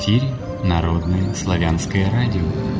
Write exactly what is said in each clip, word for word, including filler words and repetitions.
эфире Народное славянское радио.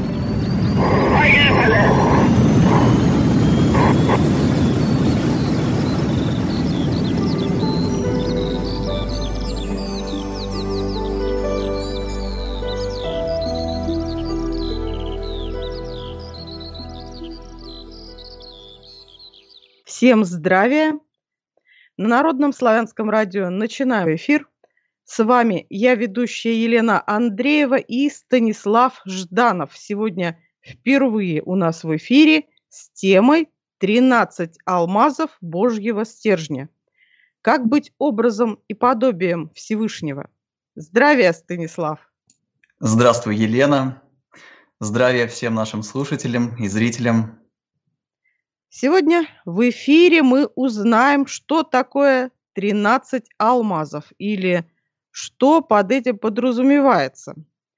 Всем здравия! На Народном славянском радио начинаю эфир. С вами я, ведущая Елена Андреева и Станислав Жданов. Сегодня впервые у нас в эфире с темой тринадцать алмазов Божьего стержня. Как быть образом и подобием Всевышнего? Здравия, Станислав! Здравствуй, Елена! Здравия всем нашим слушателям и зрителям! Сегодня в эфире мы узнаем, что такое тринадцать алмазов или что под этим подразумевается.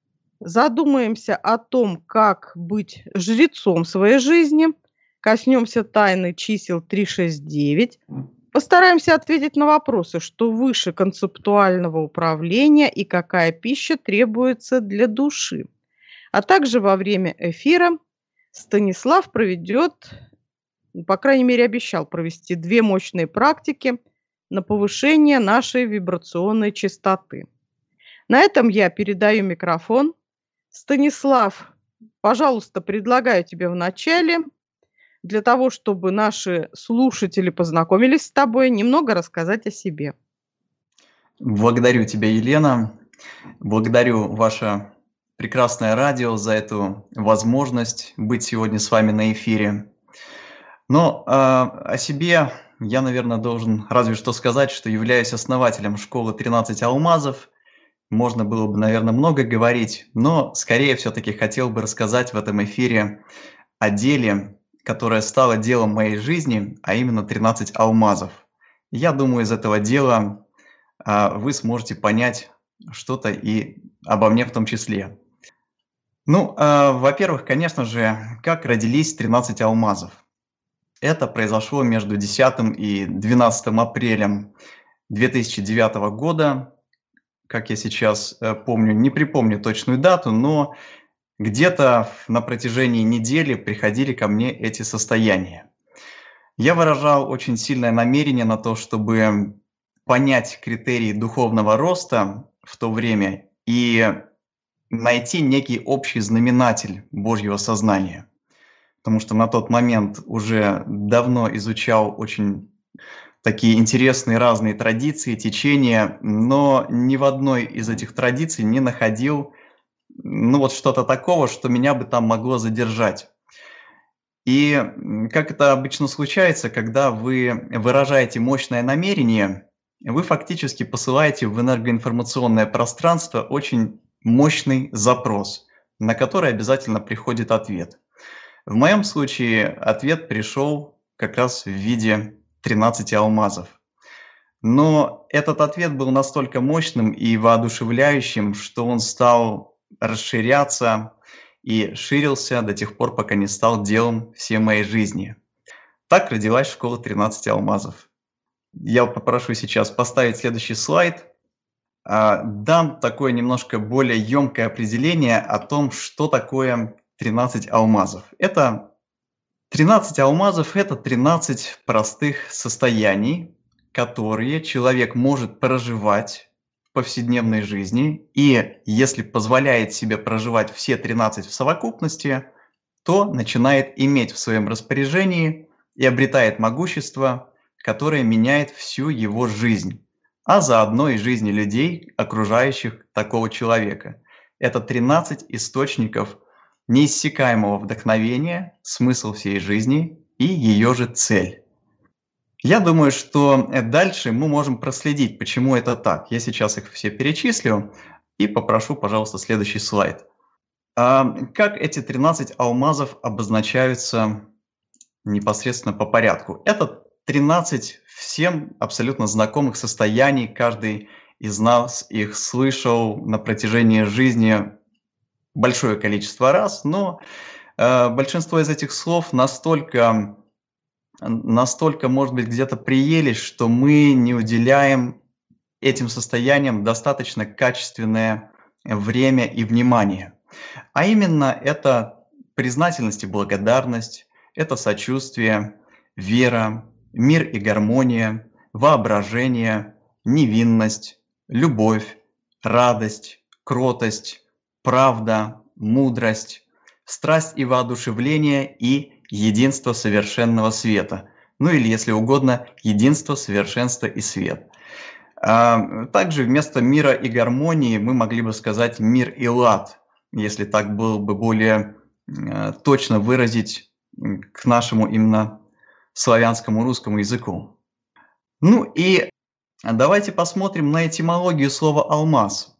Задумаемся о том, как быть жрецом своей жизни, коснемся тайны чисел три шесть девять, постараемся ответить на вопросы, что выше концептуального управления и какая пища требуется для души. А также во время эфира Станислав проведет, по крайней мере, обещал провести две мощные практики на повышение нашей вибрационной частоты. На этом я передаю микрофон. Станислав, пожалуйста, предлагаю тебе в начале, для того, чтобы наши слушатели познакомились с тобой, немного рассказать о себе. Благодарю тебя, Елена. Благодарю ваше прекрасное радио за эту возможность быть сегодня с вами на эфире. Но э, о себе я, наверное, должен разве что сказать, что являюсь основателем школы тринадцать алмазов. Можно было бы, наверное, много говорить, но скорее все-таки хотел бы рассказать в этом эфире о деле, которое стало делом моей жизни, а именно тринадцать алмазов. Я думаю, из этого дела э, вы сможете понять что-то и обо мне в том числе. Ну, э, во-первых, конечно же, как родились тринадцать алмазов. Это произошло между десятым и двенадцатым апрелем две тысячи девятого года. Как я сейчас э, помню, не припомню точную дату, но где-то на протяжении недели приходили ко мне эти состояния. Я выражал очень сильное намерение на то, чтобы понять критерии духовного роста в то время и найти некий общий знаменатель Божьего сознания. Потому что на тот момент уже давно изучал очень такие интересные разные традиции, течения, но ни в одной из этих традиций не находил ну вот что-то такого, что меня бы там могло задержать. И как это обычно случается, когда вы выражаете мощное намерение, вы фактически посылаете в энергоинформационное пространство очень мощный запрос, на который обязательно приходит ответ. В моем случае ответ пришел как раз в виде тринадцати алмазов. Но этот ответ был настолько мощным и воодушевляющим, что он стал расширяться и ширился до тех пор, пока не стал делом всей моей жизни. Так родилась школа тринадцати алмазов. Я попрошу сейчас поставить следующий слайд. Дам такое немножко более емкое определение о том, что такое тринадцать алмазов. Это тринадцать алмазов – это тринадцать простых состояний, которые человек может проживать в повседневной жизни. И если позволяет себе проживать все тринадцать в совокупности, то начинает иметь в своем распоряжении и обретает могущество, которое меняет всю его жизнь, а заодно и жизни людей, окружающих такого человека. Это тринадцать источников неиссякаемого вдохновения, смысл всей жизни и ее же цель. Я думаю, что дальше мы можем проследить, почему это так. Я сейчас их все перечислю и попрошу, пожалуйста, следующий слайд. Как эти тринадцать алмазов обозначаются непосредственно по порядку? Это тринадцать всем абсолютно знакомых состояний. Каждый из нас их слышал на протяжении жизни большое количество раз, но э, большинство из этих слов настолько, настолько, может быть, где-то приелись, что мы не уделяем этим состояниям достаточно качественное время и внимание. А именно это признательность и благодарность, это сочувствие, вера, мир и гармония, воображение, невинность, любовь, радость, кротость, правда, мудрость, страсть и воодушевление и единство совершенного света. Ну или, если угодно, единство, совершенство и свет. А также вместо мира и гармонии мы могли бы сказать мир и лад, если так было бы более э, точно выразить к нашему именно славянскому русскому языку. Ну и давайте посмотрим на этимологию слова «алмаз».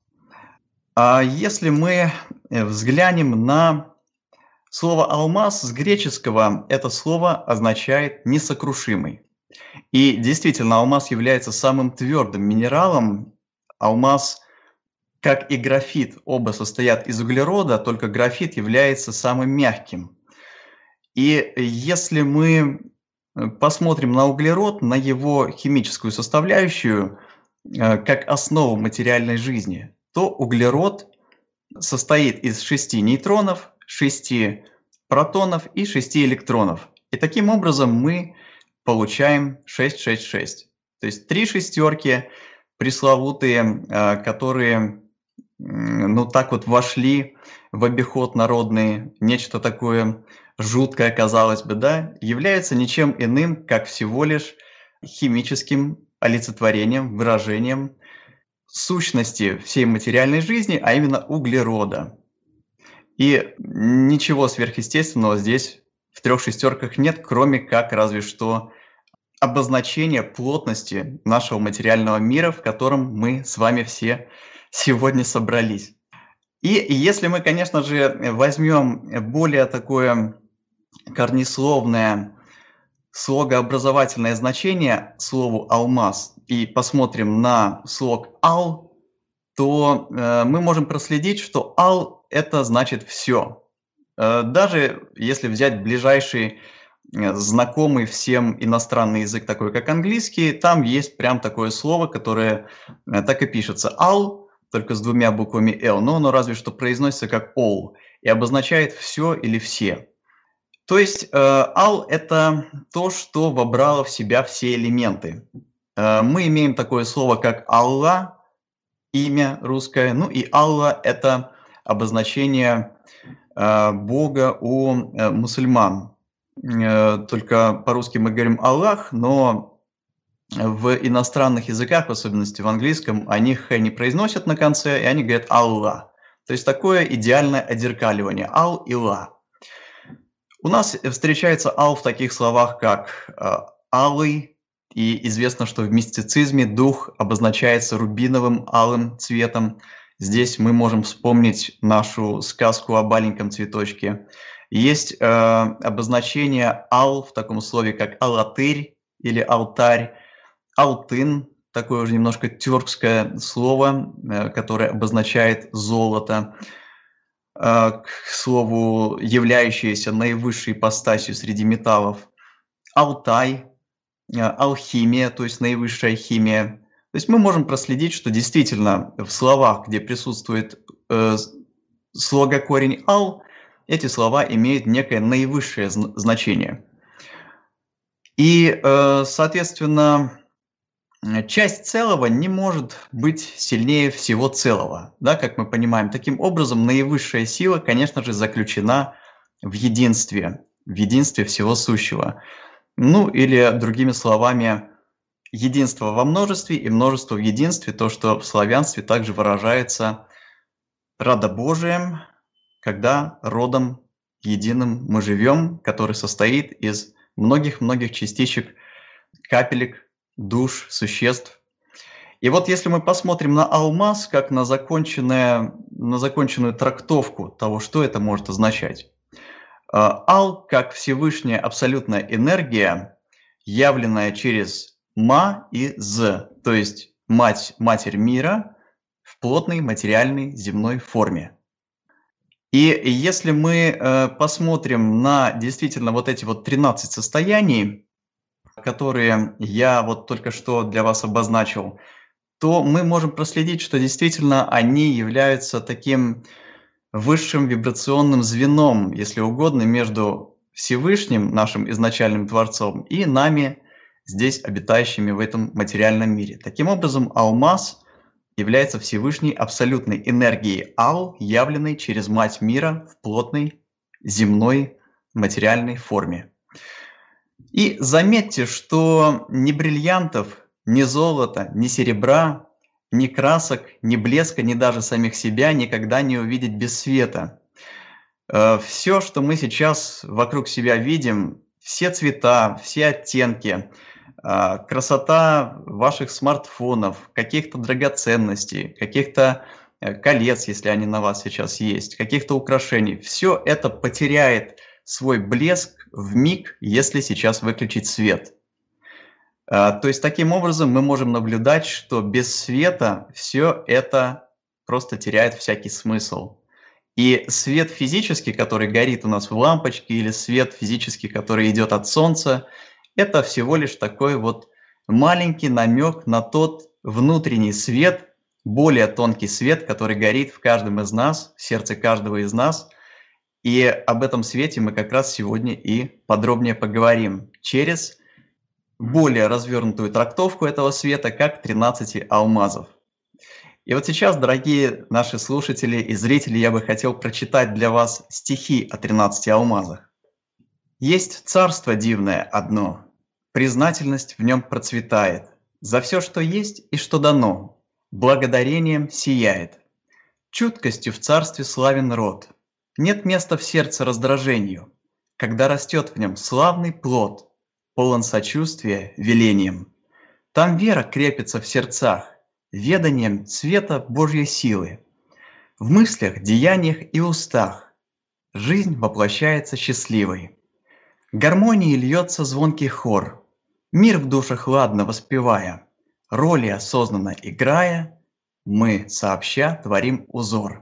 А если мы взглянем на слово «алмаз» с греческого, это слово означает «несокрушимый». И действительно, алмаз является самым твердым минералом. Алмаз, как и графит, оба состоят из углерода, только графит является самым мягким. И если мы посмотрим на углерод, на его химическую составляющую, как основу материальной жизни, то углерод состоит из шести нейтронов, шести протонов и шести электронов. И таким образом мы получаем шесть шесть шесть. То есть три шестерки пресловутые, которые, ну, так вот вошли в обиход народный, нечто такое жуткое, казалось бы, да, является ничем иным, как всего лишь химическим олицетворением, выражением сущности всей материальной жизни, а именно углерода. И ничего сверхъестественного здесь в трех шестерках нет, кроме как разве что обозначение плотности нашего материального мира, в котором мы с вами все сегодня собрались. И если мы, конечно же, возьмем более такое корнесловное, слогообразовательное значение слову «алмаз» и посмотрим на слог «ал», то э, мы можем проследить, что «ал» — это значит «все». Э, даже если взять ближайший э, знакомый всем иностранный язык, такой как английский, там есть прям такое слово, которое э, так и пишется «all», только с двумя буквами «l», но оно разве что произносится как «all» и обозначает «все» или «все». То есть э, «all» — это то, что вобрало в себя все элементы. Э, мы имеем такое слово, как «Аллах», имя русское, ну и «Аллах» — это обозначение э, Бога у э, мусульман. Э, только по-русски мы говорим «Аллах», но в иностранных языках, в особенности в английском, они «х» не произносят на конце, и они говорят «Аллах». То есть такое идеальное отзеркаливание «ал» и «ла». У нас встречается «ал» в таких словах, как э, «алый», и известно, что в мистицизме дух обозначается рубиновым алым цветом. Здесь мы можем вспомнить нашу сказку о маленьком цветочке. Есть э, обозначение «ал» в таком слове, как «алатырь» или «алтарь», «алтын», такое уже немножко тюркское слово, э, которое обозначает золото. К слову, являющееся наивысшей ипостасью среди металлов, Алтай, алхимия, то есть наивысшая химия. То есть мы можем проследить, что действительно в словах, где присутствует э, слогокорень «ал», эти слова имеют некое наивысшее значение. И, э, соответственно, часть целого не может быть сильнее всего целого, да, как мы понимаем. Таким образом, наивысшая сила, конечно же, заключена в единстве, в единстве всего сущего. Ну, или, другими словами, единство во множестве и множество в единстве, то, что в славянстве также выражается родобожием, когда родом единым мы живем, который состоит из многих-многих частичек, капелек, душ, существ. И вот если мы посмотрим на алмаз как на, законченное, на законченную трактовку того, что это может означать. Ал как Всевышняя абсолютная энергия, явленная через Ма и З, то есть мать, матерь мира в плотной материальной земной форме. И если мы посмотрим на действительно вот эти вот тринадцать состояний, которые я вот только что для вас обозначил, то мы можем проследить, что действительно они являются таким высшим вибрационным звеном, если угодно, между Всевышним, нашим изначальным Творцом, и нами, здесь обитающими в этом материальном мире. Таким образом, алмаз является Всевышней абсолютной энергией Ау, явленной через Мать мира в плотной земной материальной форме. И заметьте, что ни бриллиантов, ни золота, ни серебра, ни красок, ни блеска, ни даже самих себя никогда не увидеть без света. Все, что мы сейчас вокруг себя видим, все цвета, все оттенки, красота ваших смартфонов, каких-то драгоценностей, каких-то колец, если они на вас сейчас есть, каких-то украшений, все это потеряет свой блеск вмиг, если сейчас выключить свет. То есть таким образом мы можем наблюдать, что без света все это просто теряет всякий смысл. И свет физический, который горит у нас в лампочке, или свет физический, который идет от солнца, это всего лишь такой вот маленький намек на тот внутренний свет, более тонкий свет, который горит в каждом из нас, в сердце каждого из нас. И об этом свете мы как раз сегодня и подробнее поговорим через более развернутую трактовку этого света, как тринадцати алмазов. И вот сейчас, дорогие наши слушатели и зрители, я бы хотел прочитать для вас стихи о тринадцати алмазах. «Есть царство дивное одно, признательность в нем процветает, за все, что есть и что дано, благодарением сияет. Чуткостью в царстве славен род, нет места в сердце раздражению, когда растет в нем славный плод, полон сочувствия велением. Там вера крепится в сердцах, веданием света Божьей силы. В мыслях, деяниях и устах жизнь воплощается счастливой. Гармонии льется звонкий хор, мир в душах ладно воспевая, роли осознанно играя, мы сообща творим узор.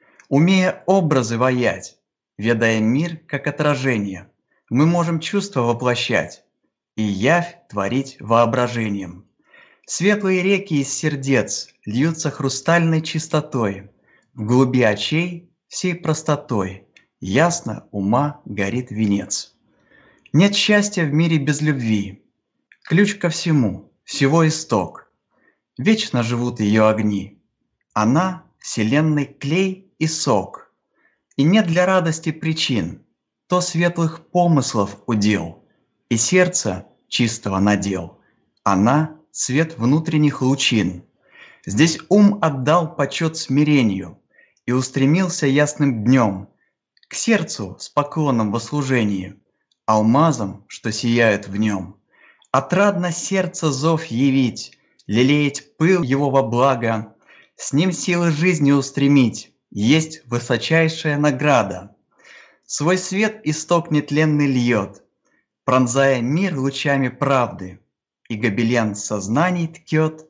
Умея образы воять, ведая мир как отражение, мы можем чувства воплощать и явь творить воображением. Светлые реки из сердец льются хрустальной чистотой, в глуби очей всей простотой ясно ума горит венец. Нет счастья в мире без любви, ключ ко всему, всего исток. Вечно живут ее огни, она вселенной клей и сок. И нет для радости причин, то светлых помыслов удел, и сердце чистого надел, она свет внутренних лучин. Здесь ум отдал почет смирению и устремился ясным днем к сердцу с поклоном во служении, алмазом, что сияют в нем. Отрадно сердце зов явить, лелеять пыл его во благо, с ним силы жизни устремить, есть высочайшая награда. Свой свет исток нетленный льет, пронзая мир лучами правды, и гобелен сознаний ткет,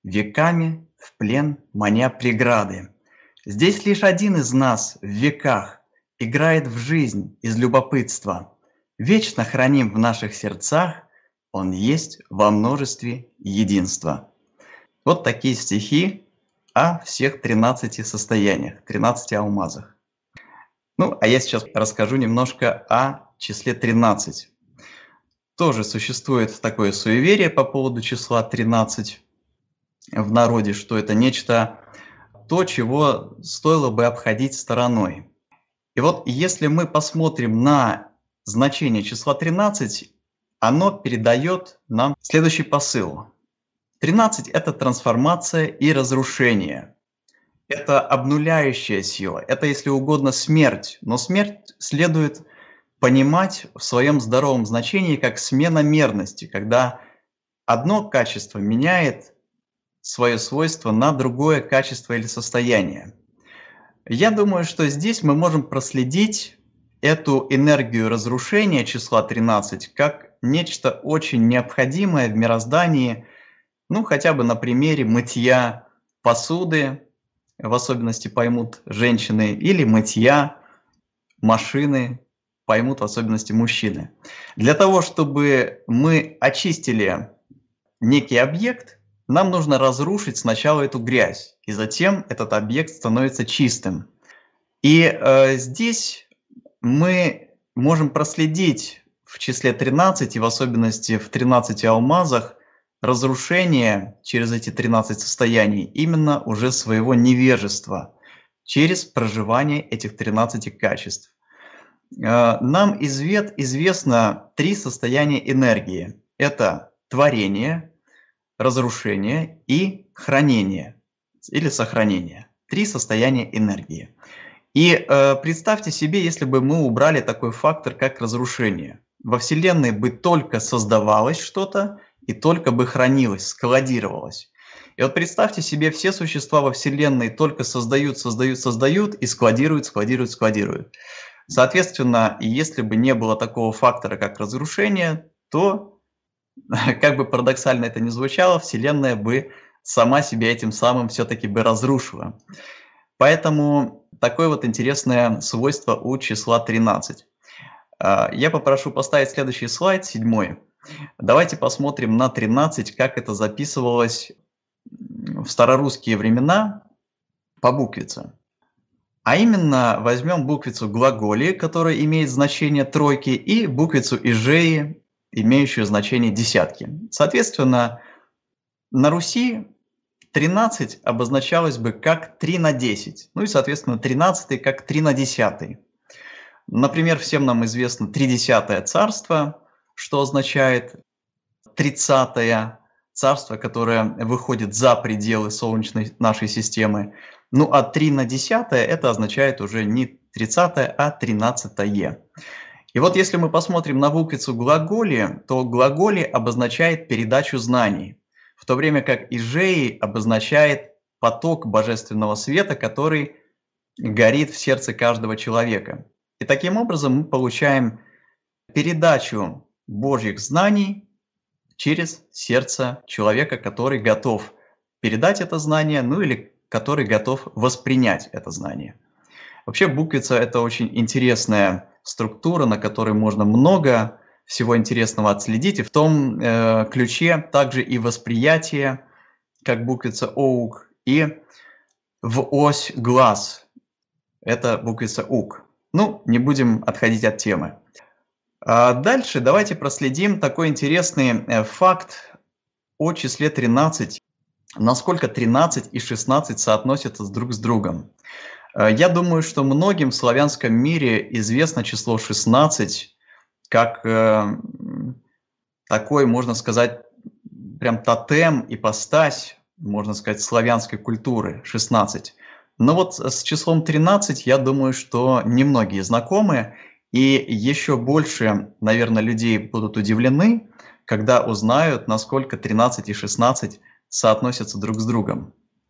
веками в плен маня преграды. Здесь лишь один из нас в веках играет в жизнь из любопытства. Вечно храним в наших сердцах, он есть во множестве единства. Вот такие стихи о всех тринадцати состояниях, тринадцати алмазах. Ну, а я сейчас расскажу немножко о числе тринадцать. Тоже существует такое суеверие по поводу числа тринадцать в народе, что это нечто, то, чего стоило бы обходить стороной. И вот если мы посмотрим на значение числа тринадцать, оно передает нам следующий посыл. тринадцать – это трансформация и разрушение. Это обнуляющая сила, это, если угодно, смерть. Но смерть следует понимать в своем здоровом значении как смена мерности, когда одно качество меняет свое свойство на другое качество или состояние. Я думаю, что здесь мы можем проследить эту энергию разрушения числа тринадцать как нечто очень необходимое в мироздании, ну хотя бы на примере мытья посуды, в особенности поймут женщины, или мытья машины, поймут в особенности мужчины. Для того, чтобы мы очистили некий объект, нам нужно разрушить сначала эту грязь, и затем этот объект становится чистым. И э, здесь мы можем проследить в числе тринадцати, в особенности в тринадцати алмазах, разрушение через эти тринадцать состояний именно уже своего невежества, через проживание этих тринадцати качеств. Э, Нам извед- известно три состояния энергии. Это творение, разрушение и хранение или сохранение. Три состояния энергии. И э, представьте себе, если бы мы убрали такой фактор, как разрушение. Во Вселенной бы только создавалось что-то и только бы хранилось, складировалось. И вот представьте себе, все существа во Вселенной только создают, создают, создают и складируют, складируют, складируют. Соответственно, если бы не было такого фактора, как разрушение, то, как бы парадоксально это ни звучало, Вселенная бы сама себя этим самым все-таки бы разрушила. Поэтому такое вот интересное свойство у числа тринадцать. Я попрошу поставить следующий слайд, седьмой. Давайте посмотрим на тринадцать, как это записывалось в старорусские времена по буквице. А именно, возьмем буквицу глаголи, которая имеет значение тройки, и буквицу ижеи, имеющую значение десятки. Соответственно, на Руси тринадцать обозначалось бы как три на десять, ну и, соответственно, тринадцать как три на десять. Например, всем нам известно тридесятое царство, что означает тридцатое царство, которое выходит за пределы Солнечной нашей системы. Ну а три на десятое это означает уже не тридцатое, а тринадцатое. И вот если мы посмотрим на буквицу глаголи, то глаголи обозначает передачу знаний, в то время как ижеи обозначает поток божественного света, который горит в сердце каждого человека. И таким образом мы получаем передачу Божьих знаний через сердце человека, который готов передать это знание, ну или который готов воспринять это знание. Вообще буквица – это очень интересная структура, на которой можно много всего интересного отследить. И в том э, ключе также и восприятие, как буквица ОУК, и в ось глаз – это буквица УК. Ну, не будем отходить от темы. А дальше давайте проследим такой интересный э, факт о числе тринадцать, насколько тринадцать и шестнадцать соотносятся друг с другом. Я думаю, что многим в славянском мире известно число шестнадцать как э, такой, можно сказать, прям тотем, ипостась, можно сказать, славянской культуры шестнадцать. Но вот с числом тринадцать, я думаю, что немногие знакомы, и еще больше, наверное, людей будут удивлены, когда узнают, насколько тринадцать и шестнадцать соотносятся друг с другом.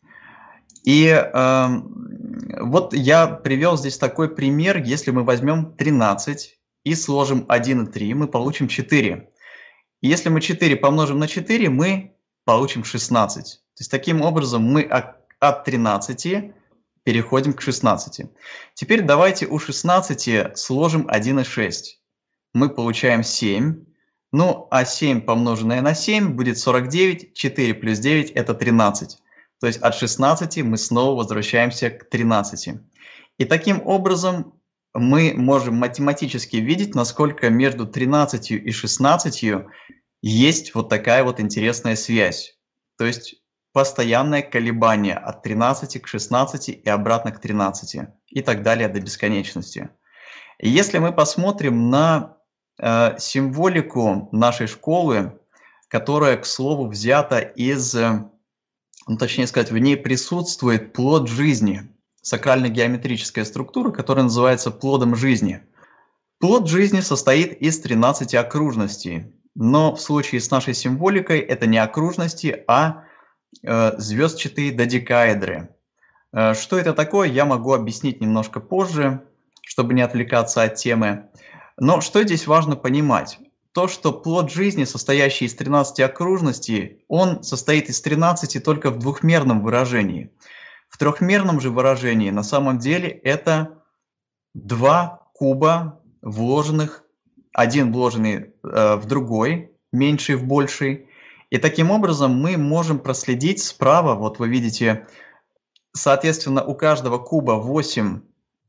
И э, вот я привел здесь такой пример. Если мы возьмем тринадцать и сложим один и три, мы получим четыре. И если мы четыре помножим на четыре, мы получим шестнадцать. То есть таким образом мы от тринадцати переходим к шестнадцати. Теперь давайте у шестнадцати сложим один и шесть. Мы получаем семь. Ну, а семь помноженное на семь будет сорок девять. четыре плюс девять это тринадцать. То есть от шестнадцати мы снова возвращаемся к тринадцати. И таким образом мы можем математически видеть, насколько между тринадцатью и шестнадцатью есть вот такая вот интересная связь. То есть постоянное колебание от тринадцати к шестнадцати и обратно к тринадцати. И так далее до бесконечности. И если мы посмотрим на э, символику нашей школы, которая, к слову, взята из... ну, точнее сказать, в ней присутствует плод жизни, сакрально-геометрическая структура, которая называется плодом жизни. Плод жизни состоит из тринадцати окружностей, но в случае с нашей символикой это не окружности, а э, звездчатые додекаэдры. Э, что это такое, я могу объяснить немножко позже, чтобы не отвлекаться от темы. Но что здесь важно понимать? То, что плод жизни, состоящий из тринадцати окружностей, он состоит из тринадцати только в двухмерном выражении. В трехмерном же выражении на самом деле это два куба, вложенных, один вложенный э, в другой, меньший в больший, И таким образом мы можем проследить справа, вот вы видите, соответственно, у каждого куба восемь,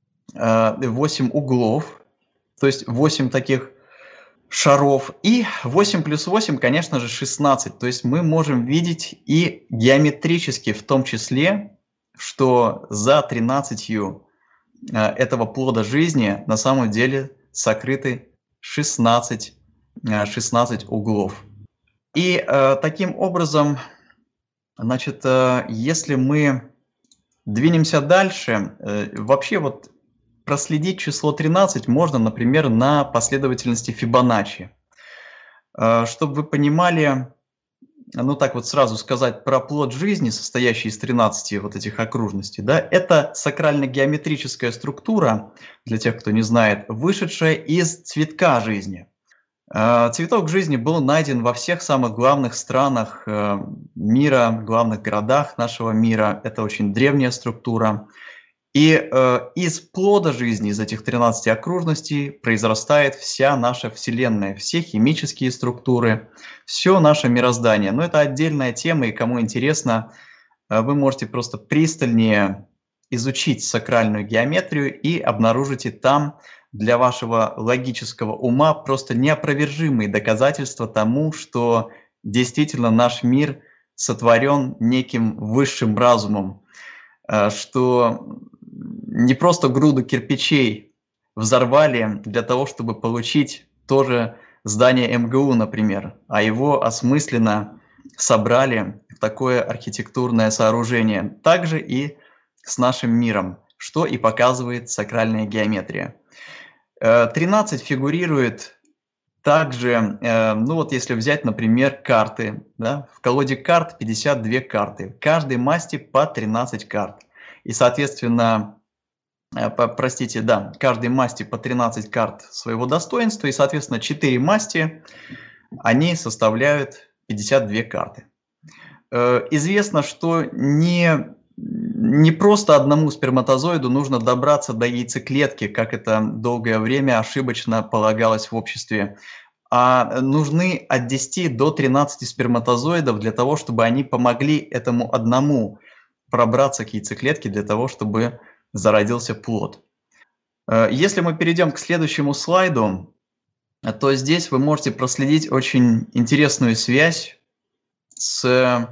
восемь углов, то есть восемь таких шаров, и восемь плюс восемь, конечно же, шестнадцать. То есть мы можем видеть и геометрически в том числе, что за тринадцатью этого плода жизни на самом деле сокрыты шестнадцать, шестнадцать углов. И э, таким образом, значит, э, если мы двинемся дальше, э, вообще вот проследить число тринадцать можно, например, на последовательности Фибоначчи. Э, чтобы вы понимали, ну так вот сразу сказать про плод жизни, состоящий из тринадцати вот этих окружностей, да, это сакрально-геометрическая структура, для тех, кто не знает, вышедшая из цветка жизни. Цветок жизни был найден во всех самых главных странах мира, главных городах нашего мира. Это очень древняя структура. И из плода жизни, из этих тринадцати окружностей, произрастает вся наша Вселенная, все химические структуры, все наше мироздание. Но это отдельная тема, и кому интересно, вы можете просто пристальнее изучить сакральную геометрию и обнаружите там для вашего логического ума просто неопровержимые доказательства тому, что действительно наш мир сотворен неким высшим разумом, что не просто груду кирпичей взорвали для того, чтобы получить тоже здание эм гэ у, например, а его осмысленно собрали в такое архитектурное сооружение. Также и с нашим миром, что и показывает сакральная геометрия. тринадцать фигурирует также, ну вот если взять, например, карты, да, в колоде карт пятьдесят две карты, каждой масти по тринадцать карт. И, соответственно, по, простите, да, каждой масти по тринадцать карт своего достоинства, и, соответственно, четыре масти, они составляют пятьдесят две карты. Известно, что не... Не просто одному сперматозоиду нужно добраться до яйцеклетки, как это долгое время ошибочно полагалось в обществе, а нужны от десяти до тринадцати сперматозоидов для того, чтобы они помогли этому одному пробраться к яйцеклетке, для того, чтобы зародился плод. Если мы перейдем к следующему слайду, то здесь вы можете проследить очень интересную связь с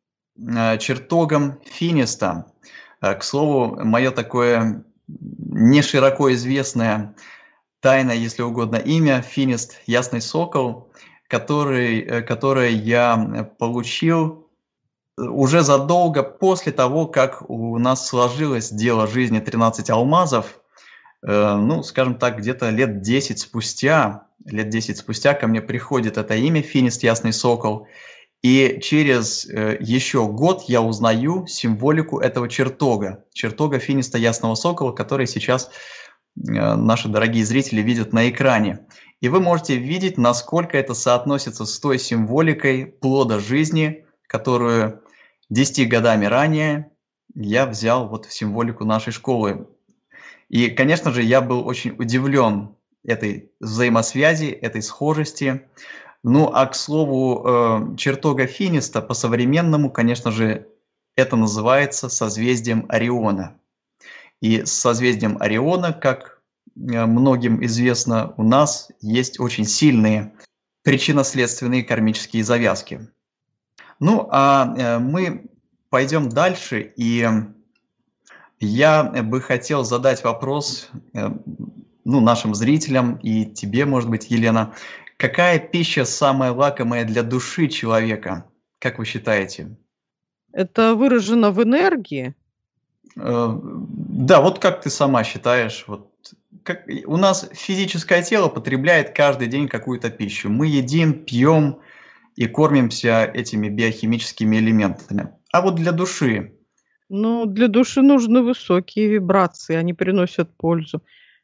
чертогом Финиста. К слову, мое такое не широко известное, тайное, если угодно, имя Финист, ясный сокол, который, которое я получил уже задолго после того, как у нас сложилось дело жизни тринадцать алмазов. Ну, скажем так, где-то лет десять спустя, лет десять спустя ко мне приходит это имя Финист, ясный сокол. И через э, еще год я узнаю символику этого чертога, чертога Финиста ясного сокола, который сейчас э, наши дорогие зрители видят на экране. И вы можете видеть, насколько это соотносится с той символикой плода жизни, которую десятью годами ранее я взял вот в символику нашей школы. И, конечно же, я был очень удивлен этой взаимосвязи, этой схожести. Ну, а к слову, чертога Финиста по-современному, конечно же, это называется созвездием Ориона. И с созвездием Ориона, как многим известно, у нас есть очень сильные причинно-следственные кармические завязки. Ну, а мы пойдем дальше, и я бы хотел задать вопрос ну, нашим зрителям и тебе, может быть, Елена. Какая пища самая лакомая для души человека, как вы считаете? Это выражено в энергии? Э, да, вот как ты сама считаешь? Вот, как, у нас физическое тело потребляет каждый день какую-то пищу. Мы едим, пьем и кормимся этими биохимическими элементами. А вот для души? Ну, для души нужны высокие вибрации, они приносят пользу.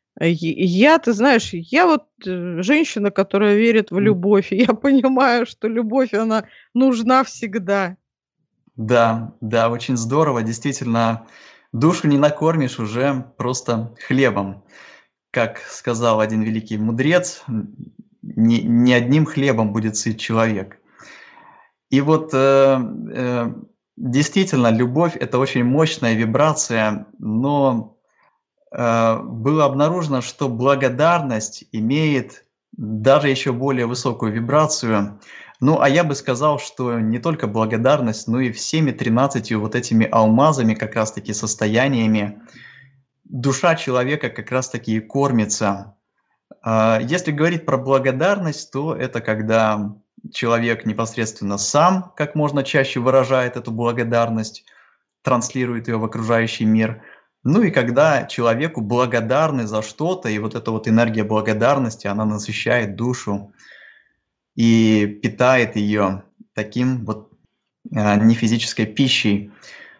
Я, ты знаешь, я вот женщина, которая верит в любовь, и я понимаю, что любовь, она нужна всегда. Да, да, очень здорово. Действительно, душу не накормишь уже просто хлебом. Как сказал один великий мудрец, не, не одним хлебом будет сыт человек. И вот э, э, действительно, любовь – это очень мощная вибрация, но э, было обнаружено, что благодарность имеет даже еще более высокую вибрацию. Ну, а я бы сказал, что не только благодарность, но и всеми тринадцатью вот этими алмазами, как раз-таки состояниями, душа человека как раз-таки и кормится. А, Если говорить про благодарность, то это когда человек непосредственно сам как можно чаще выражает эту благодарность, транслирует ее в окружающий мир. Ну и когда человеку благодарны за что-то, и вот эта вот энергия благодарности, она насыщает душу и питает ее таким вот э, нефизической пищей.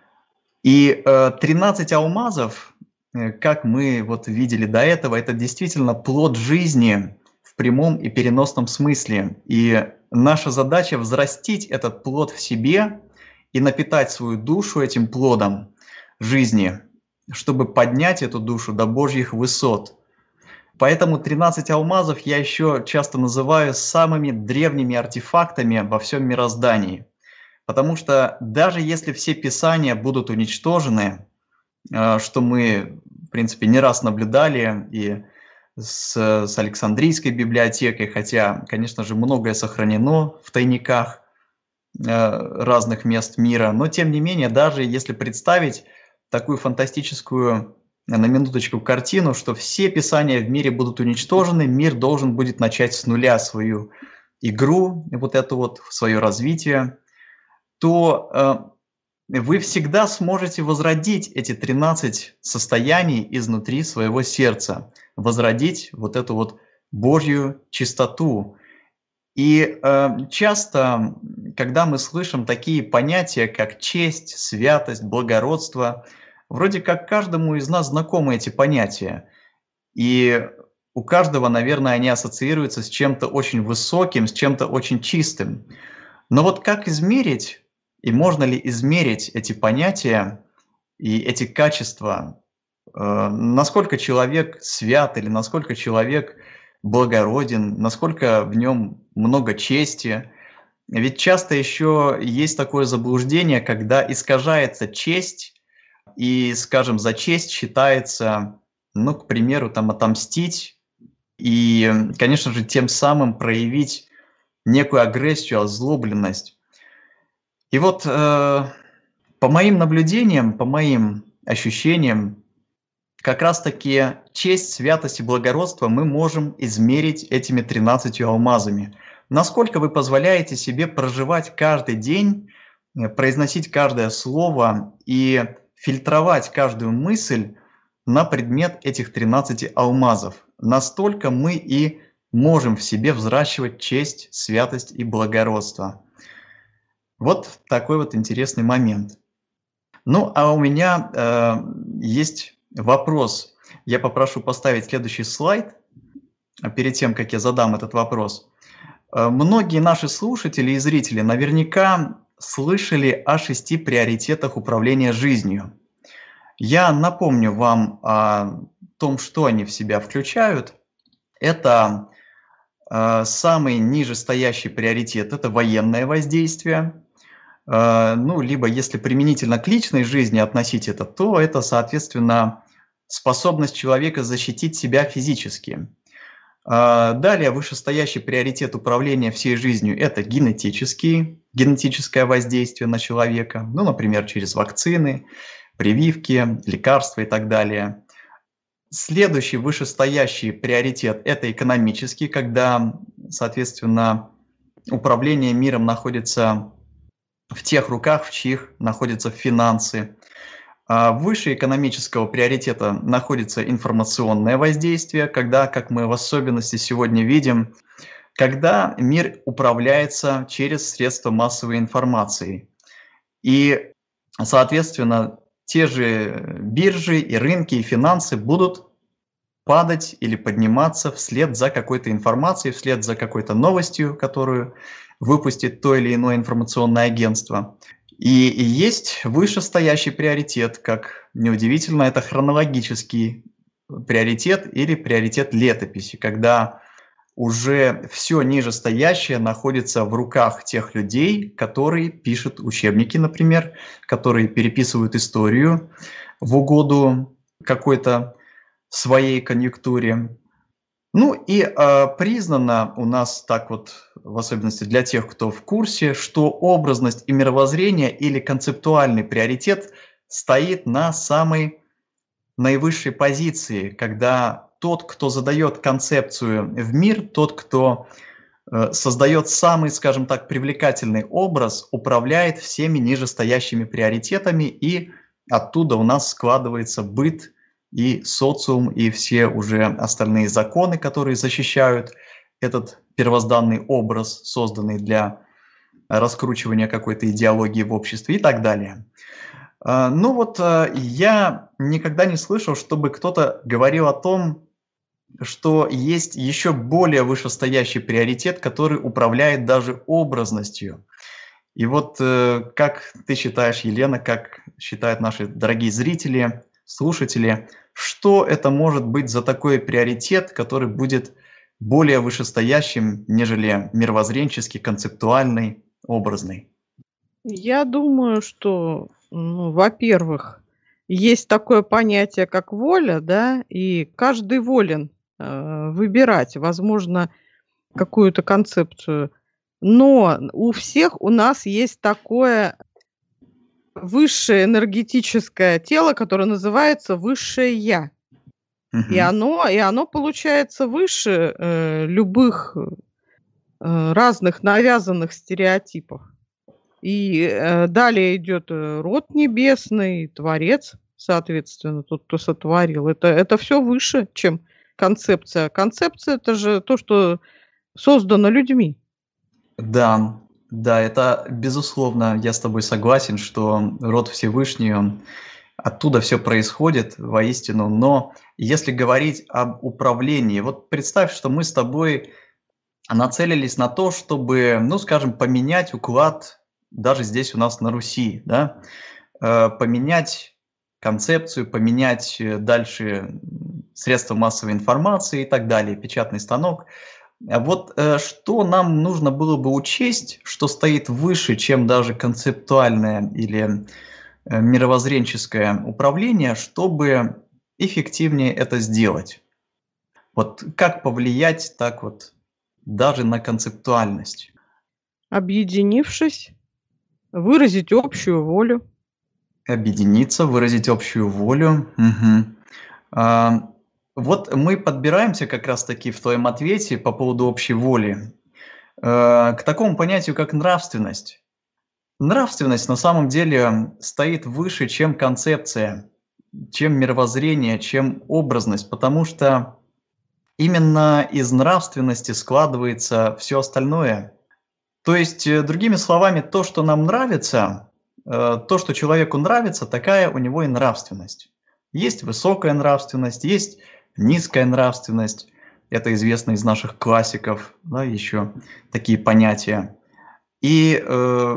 И э, тринадцать алмазов, э, как мы вот видели до этого, это действительно плод жизни в прямом и переносном смысле. И наша задача взрастить этот плод в себе и напитать свою душу этим плодом жизни, чтобы поднять эту душу до Божьих высот. Поэтому тринадцать алмазов я еще часто называю самыми древними артефактами во всем мироздании. Потому что даже если все писания будут уничтожены, э, что мы, в принципе, не раз наблюдали и с, с Александрийской библиотекой, хотя, конечно же, многое сохранено в тайниках э, разных мест мира, но тем не менее, даже если представить такую фантастическую, на минуточку, картину, что все писания в мире будут уничтожены, мир должен будет начать с нуля свою игру, вот это вот, свое развитие, то э, вы всегда сможете возродить эти тринадцать состояний изнутри своего сердца, возродить вот эту вот Божью чистоту. И э, часто, когда мы слышим такие понятия, как честь, святость, благородство, вроде как каждому из нас знакомы эти понятия. И у каждого, наверное, они ассоциируются с чем-то очень высоким, с чем-то очень чистым. Но вот как измерить, и можно ли измерить эти понятия и эти качества? Э, насколько человек свят или насколько человек благороден, насколько в нем много чести? Ведь часто еще есть такое заблуждение, когда искажается честь, и, скажем, за честь считается, ну, к примеру, там, отомстить и, конечно же, тем самым проявить некую агрессию, озлобленность. И вот э, по моим наблюдениям, по моим ощущениям, как раз-таки честь, святость и благородство мы можем измерить этими тринадцатью алмазами. Насколько вы позволяете себе проживать каждый день, произносить каждое слово и фильтровать каждую мысль на предмет этих тринадцати алмазов. Настолько мы и можем в себе взращивать честь, святость и благородство. Вот такой вот интересный момент. Ну, а у меня э, есть вопрос. Я попрошу поставить следующий слайд, перед тем, как я задам этот вопрос. Э, многие наши слушатели и зрители наверняка слышали о шести приоритетах управления жизнью. Я напомню вам о том, что они в себя включают. Это э, самый нижестоящий приоритет – это военное воздействие. Э, ну, либо если применительно к личной жизни относить это, то это, соответственно, способность человека защитить себя физически. Э, далее вышестоящий приоритет управления всей жизнью – это генетический, генетическое воздействие на человека, ну, например, через вакцины, прививки, лекарства и так далее. Следующий вышестоящий приоритет – это экономический, когда, соответственно, управление миром находится в тех руках, в чьих находятся финансы. А выше экономического приоритета находится информационное воздействие, когда, как мы в особенности сегодня видим, когда мир управляется через средства массовой информации. И, соответственно, те же биржи и рынки и финансы будут падать или подниматься вслед за какой-то информацией, вслед за какой-то новостью, которую выпустит то или иное информационное агентство. И, и есть вышестоящий приоритет, как неудивительно, это хронологический приоритет или приоритет летописи, когда уже все нижестоящее находится в руках тех людей, которые пишут учебники, например, которые переписывают историю в угоду какой-то своей конъюнктуре. Ну и э, признано у нас так вот, в особенности для тех, кто в курсе, что образность и мировоззрение или концептуальный приоритет стоит на самой наивысшей позиции, когда тот, кто задает концепцию в мир, тот, кто э, создает самый, скажем так, привлекательный образ, управляет всеми нижестоящими приоритетами, и оттуда у нас складывается быт и социум, и все уже остальные законы, которые защищают этот первозданный образ, созданный для раскручивания какой-то идеологии в обществе и так далее. Ну вот я никогда не слышал, чтобы кто-то говорил о том, что есть еще более вышестоящий приоритет, который управляет даже образностью. И вот как ты считаешь, Елена, как считают наши дорогие зрители, слушатели, что это может быть за такой приоритет, который будет более вышестоящим, нежели мировоззренческий, концептуальный, образный? Я думаю, что, ну, во-первых, есть такое понятие, как воля, да, и каждый волен э, выбирать, возможно, какую-то концепцию. Но у всех у нас есть такое высшее энергетическое тело, которое называется высшее Я. Мгм. И оно, и оно получается выше э, любых э, разных навязанных стереотипов. И э, далее идет э, род небесный, Творец, соответственно, тот, кто сотворил. Это, это все выше, чем концепция. Концепция – это же то, что создано людьми. Да, да, это безусловно, я с тобой согласен, что род Всевышний, он, оттуда все происходит воистину. Но если говорить об управлении, вот представь, что мы с тобой нацелились на то, чтобы, ну, скажем, поменять уклад даже здесь у нас на Руси, да, Э, поменять концепцию, поменять э, дальше м, средства массовой информации и так далее, печатный станок. А вот э, что нам нужно было бы учесть, что стоит выше, чем даже концептуальное или э, мировоззренческое управление, чтобы эффективнее это сделать? Вот как повлиять так вот даже на концептуальность? Объединившись, выразить общую волю. Объединиться, выразить общую волю. Мгм. А, вот мы подбираемся как раз-таки в твоем ответе по поводу общей воли э, к такому понятию, как нравственность. Нравственность на самом деле стоит выше, чем концепция, чем мировоззрение, чем образность, потому что именно из нравственности складывается все остальное. То есть, э, другими словами, то, что нам нравится, э, то, что человеку нравится, такая у него и нравственность. Есть высокая нравственность, есть низкая нравственность. Это известно из наших классиков, да, еще такие понятия. И э,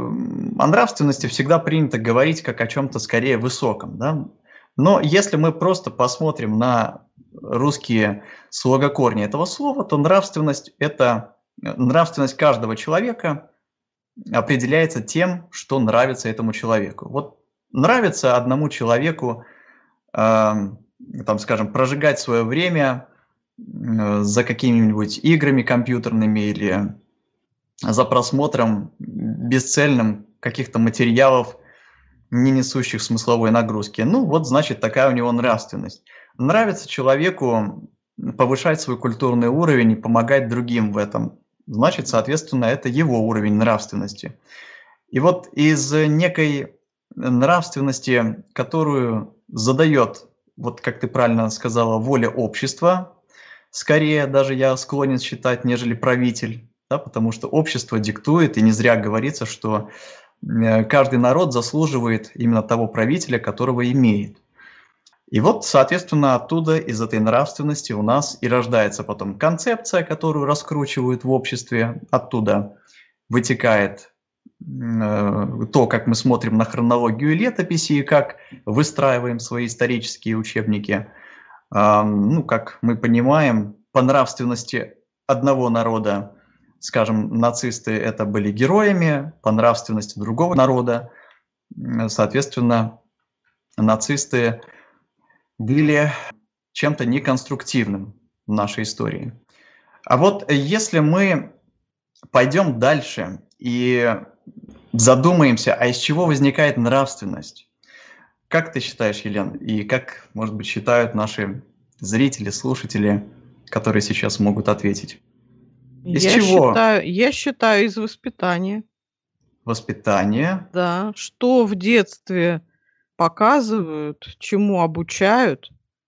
о нравственности всегда принято говорить как о чем-то скорее высоком, да? Но если мы просто посмотрим на русские слогокорни этого слова, то нравственность – это э, нравственность каждого человека определяется тем, что нравится этому человеку. Вот нравится одному человеку, э, там, скажем, прожигать свое время э, за какими-нибудь играми компьютерными или за просмотром бесцельным каких-то материалов, не несущих смысловой нагрузки. Ну, вот, значит, такая у него нравственность. Нравится человеку повышать свой культурный уровень и помогать другим в этом. Значит, соответственно, это его уровень нравственности. И вот из некой нравственности, которую задает, вот как ты правильно сказала, воля общества, скорее даже я склонен считать, нежели правитель, да, потому что общество диктует, и не зря говорится, что э, каждый народ заслуживает именно того правителя, которого имеет. И вот, соответственно, оттуда, из этой нравственности у нас и рождается потом концепция, которую раскручивают в обществе, оттуда вытекает э, то, как мы смотрим на хронологию летописи и как выстраиваем свои исторические учебники. Э, ну, как мы понимаем, по нравственности одного народа, скажем, нацисты это были героями, по нравственности другого народа, соответственно, нацисты были чем-то неконструктивным в нашей истории. А вот если мы пойдем дальше и задумаемся, а из чего возникает нравственность? Как ты считаешь, Елена, и как, может быть, считают наши зрители, слушатели, которые сейчас могут ответить? Из Я чего? считаю, я считаю из воспитания. Воспитание. Да, что в детстве показывают, чему обучают,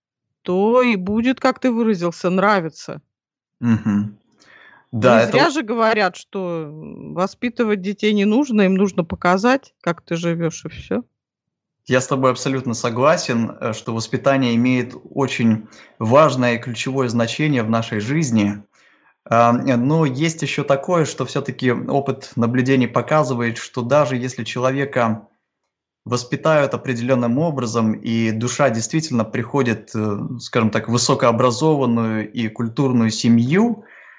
то и будет, как ты выразился, нравиться. Мгм. Не Да, это зря же говорят, что м, воспитывать детей не нужно, им нужно показать, как ты живешь, и все. я с тобой абсолютно согласен, э, что воспитание имеет очень важное и ключевое значение в нашей жизни. А, э, Но есть еще такое, что все-таки опыт наблюдений показывает, что даже если человека воспитают определенным образом, и душа действительно приходит, э, скажем так, в высокообразованную и культурную семью,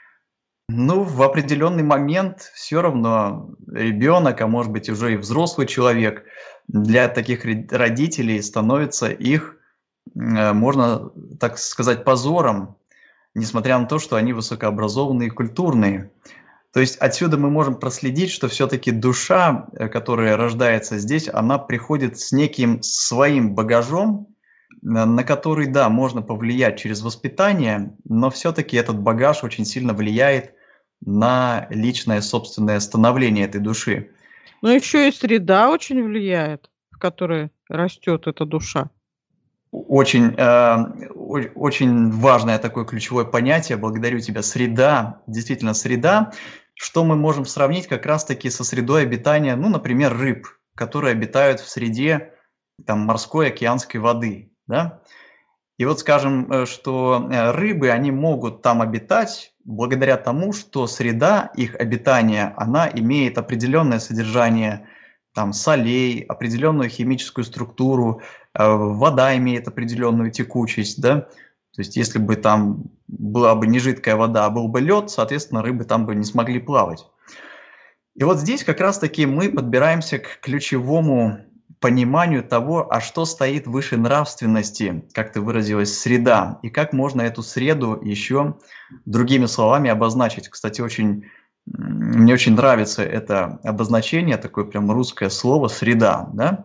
ну, в определенный момент все равно ребенок, а может быть уже и взрослый человек, для таких ре- родителей становится их, э, можно так сказать, позором, несмотря на то, что они высокообразованные и культурные. То есть отсюда мы можем проследить, что все-таки душа, э, которая рождается здесь, она приходит с неким своим багажом, на на который, да, можно повлиять через воспитание, но все-таки этот багаж очень сильно влияет на личное собственное становление этой души. Но еще и среда очень влияет, в которой растет эта душа. Очень, э, о- очень важное такое ключевое понятие. Благодарю тебя. Среда, действительно среда. Что мы можем сравнить как раз-таки со средой обитания, ну, например, рыб, которые обитают в среде там, морской, океанской воды, да? И вот скажем, э, что э, рыбы, они могут там обитать благодаря тому, что среда их обитания, она имеет определенное содержание там, солей, определенную химическую структуру, э, вода имеет определенную текучесть, да. То есть если бы там была бы не жидкая вода, а был бы лед, соответственно, рыбы там бы не смогли плавать. И вот здесь как раз-таки мы подбираемся к ключевому пониманию того, а что стоит выше нравственности, как ты выразилась, среда, и как можно эту среду еще другими словами обозначить. Кстати, очень, м, мне очень нравится это обозначение, такое прям русское слово «среда», да?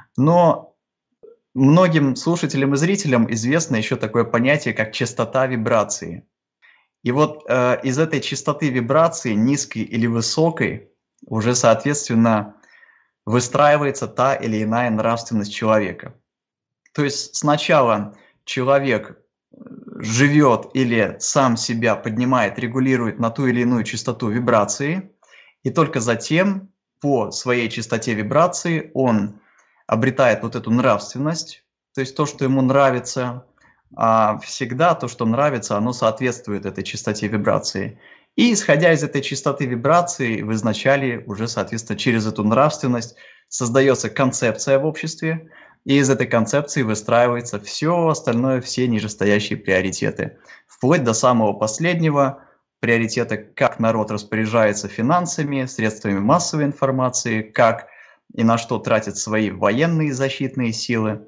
Но многим слушателям и зрителям известно еще такое понятие, как частота вибрации. И вот э, из этой частоты вибрации, низкой или высокой, уже, соответственно, выстраивается та или иная нравственность человека. То есть сначала человек э, живет или сам себя поднимает, регулирует на ту или иную частоту вибрации, и только затем по своей частоте вибрации он обретает вот эту нравственность, то есть то, что ему нравится, а всегда то, что нравится, оно соответствует этой частоте вибрации. И исходя из этой частоты вибрации, в изначале уже, соответственно, через эту нравственность создается концепция в обществе, и из этой концепции выстраивается все остальное, все нижестоящие приоритеты. Вплоть до самого последнего приоритета, как народ распоряжается финансами, средствами массовой информации, как и на что тратит свои военные защитные силы.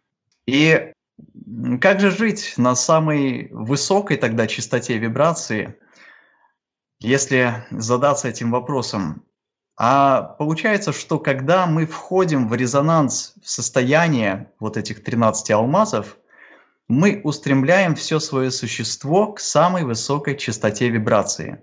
И м, как же жить на самой высокой тогда частоте вибрации, если задаться этим вопросом? А получается, что когда мы входим в резонанс, в состояние вот этих тринадцати алмазов, мы устремляем все свое существо к самой высокой частоте вибрации.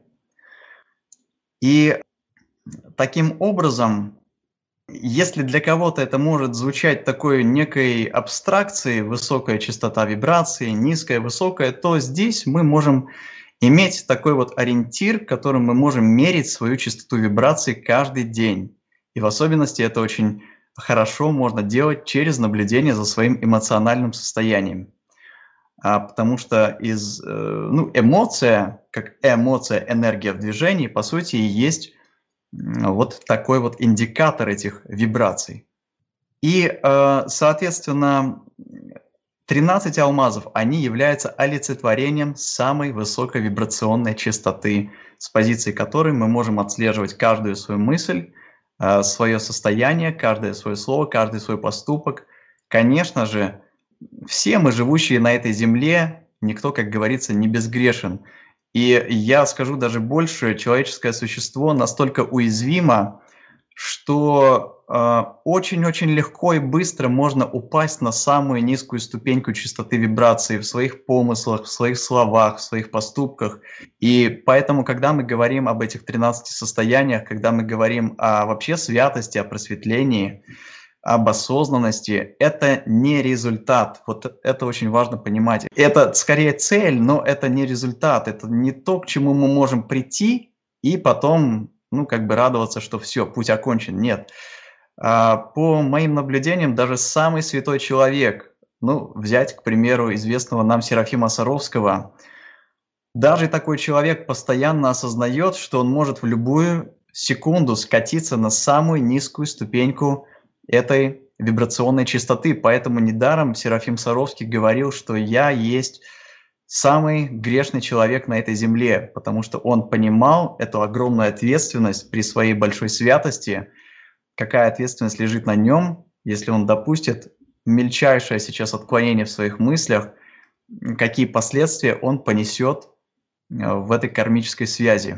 И таким образом, если для кого-то это может звучать такой некой абстракцией, высокая частота вибрации, низкая, высокая, то здесь мы можем иметь такой вот ориентир, которым мы можем мерить свою частоту вибрации каждый день. И в особенности это очень хорошо можно делать через наблюдение за своим эмоциональным состоянием. А, потому что из, э, ну, эмоция, как эмоция, энергия в движении, по сути, и есть м, вот такой вот индикатор этих вибраций. И, э, соответственно, тринадцать алмазов, они являются олицетворением самой высокой вибрационной частоты, с позиции которой мы можем отслеживать каждую свою мысль, свое состояние, каждое свое слово, каждый свой поступок. Конечно же, все мы, живущие на этой земле, никто, как говорится, не безгрешен. И я скажу даже больше, человеческое существо настолько уязвимо, что очень-очень э, легко и быстро можно упасть на самую низкую ступеньку частоты вибрации в своих помыслах, в своих словах, в своих поступках. И поэтому, когда мы говорим об этих тринадцати состояниях, когда мы говорим о вообще святости, о просветлении, об осознанности, это не результат. Вот это очень важно понимать. Это скорее цель, но это не результат. Это не то, к чему мы можем прийти и потом, ну, как бы радоваться, что все, путь окончен. Нет. По моим наблюдениям, даже самый святой человек, ну, взять, к примеру, известного нам Серафима Саровского, даже такой человек постоянно осознает, что он может в любую секунду скатиться на самую низкую ступеньку этой вибрационной частоты. Поэтому недаром Серафим Саровский говорил, что я есть самый грешный человек на этой земле, потому что он понимал эту огромную ответственность при своей большой святости, какая ответственность лежит на нем, если он допустит мельчайшее сейчас отклонение в своих мыслях, какие последствия он понесет в этой кармической связи.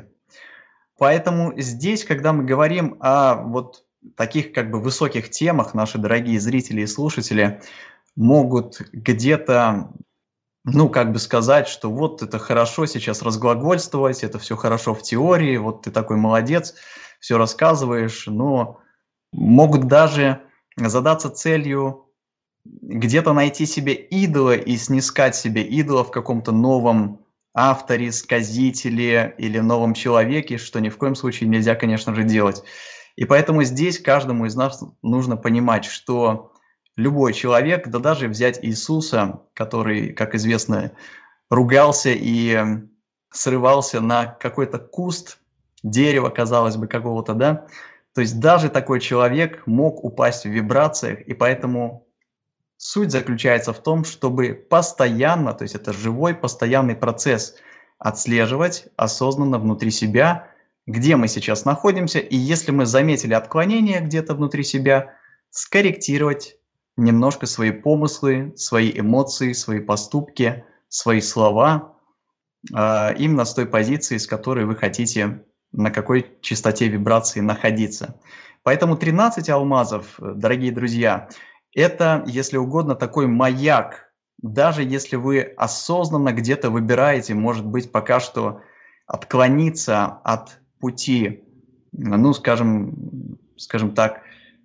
Поэтому здесь, когда мы говорим о вот таких как бы высоких темах, наши дорогие зрители и слушатели могут где-то, ну, как бы сказать, что вот это хорошо сейчас разглагольствовать, это все хорошо в теории, вот ты такой молодец, все рассказываешь, но могут даже задаться целью где-то найти себе идола и снискать себе идола в каком-то новом авторе, сказителе или новом человеке, что ни в коем случае нельзя, конечно же, делать. И поэтому здесь каждому из нас нужно понимать, что любой человек, да даже взять Иисуса, который, как известно, ругался и срывался на какой-то куст дерева, казалось бы, какого-то, да, то есть даже такой человек мог упасть в вибрациях, и поэтому суть заключается в том, чтобы постоянно, то есть это живой, постоянный процесс, отслеживать осознанно внутри себя, где мы сейчас находимся, и если мы заметили отклонение где-то внутри себя, скорректировать немножко свои помыслы, свои эмоции, свои поступки, свои слова, именно с той позиции, с которой вы хотите, на какой частоте вибрации находиться. Поэтому тринадцать алмазов, дорогие друзья, это, если угодно, такой маяк. Даже если вы осознанно где-то выбираете, может быть, пока что отклониться от пути, ну, скажем, скажем так,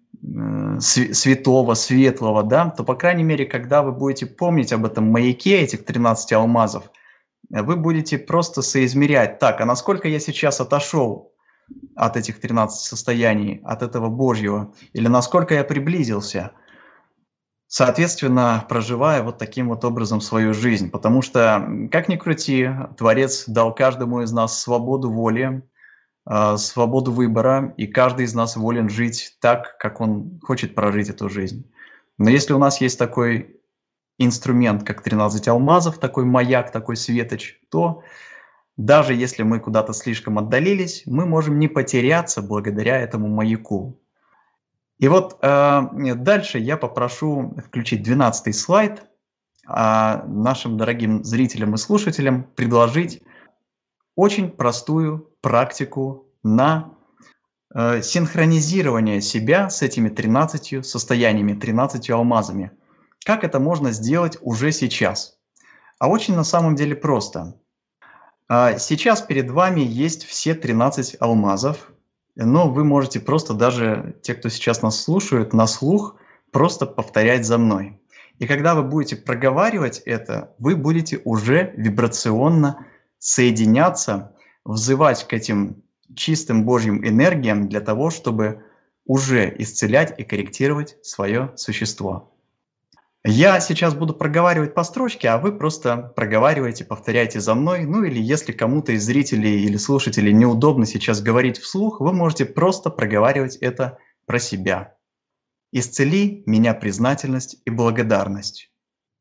святого, светлого, да, то, по крайней мере, когда вы будете помнить об этом маяке, этих тринадцати алмазов, вы будете просто соизмерять, так, а насколько я сейчас отошел от этих тринадцати состояний, от этого Божьего, или насколько я приблизился, соответственно, проживая вот таким вот образом свою жизнь. Потому что, как ни крути, Творец дал каждому из нас свободу воли, свободу выбора, и каждый из нас волен жить так, как он хочет прожить эту жизнь. Но если у нас есть такой инструмент, как тринадцать алмазов, такой маяк, такой светоч, то даже если мы куда-то слишком отдалились, мы можем не потеряться благодаря этому маяку. И вот э, дальше я попрошу включить двенадцатый слайд, а нашим дорогим зрителям и слушателям предложить очень простую практику на э, синхронизирование себя с этими тринадцатью состояниями, тринадцатью алмазами. Как это можно сделать уже сейчас? А очень на самом деле просто. Э, сейчас перед вами есть все тринадцать алмазов, но вы можете просто даже, те, кто сейчас нас слушают, на слух просто повторять за мной. И когда вы будете проговаривать это, вы будете уже вибрационно соединяться, взывать к этим чистым Божьим энергиям для того, чтобы уже исцелять и корректировать свое существо. Я сейчас буду проговаривать по строчке, а вы просто проговариваете, повторяйте за мной. Ну или если кому-то из зрителей или слушателей неудобно сейчас говорить вслух, вы можете просто проговаривать это про себя. «Исцели меня признательность и благодарность.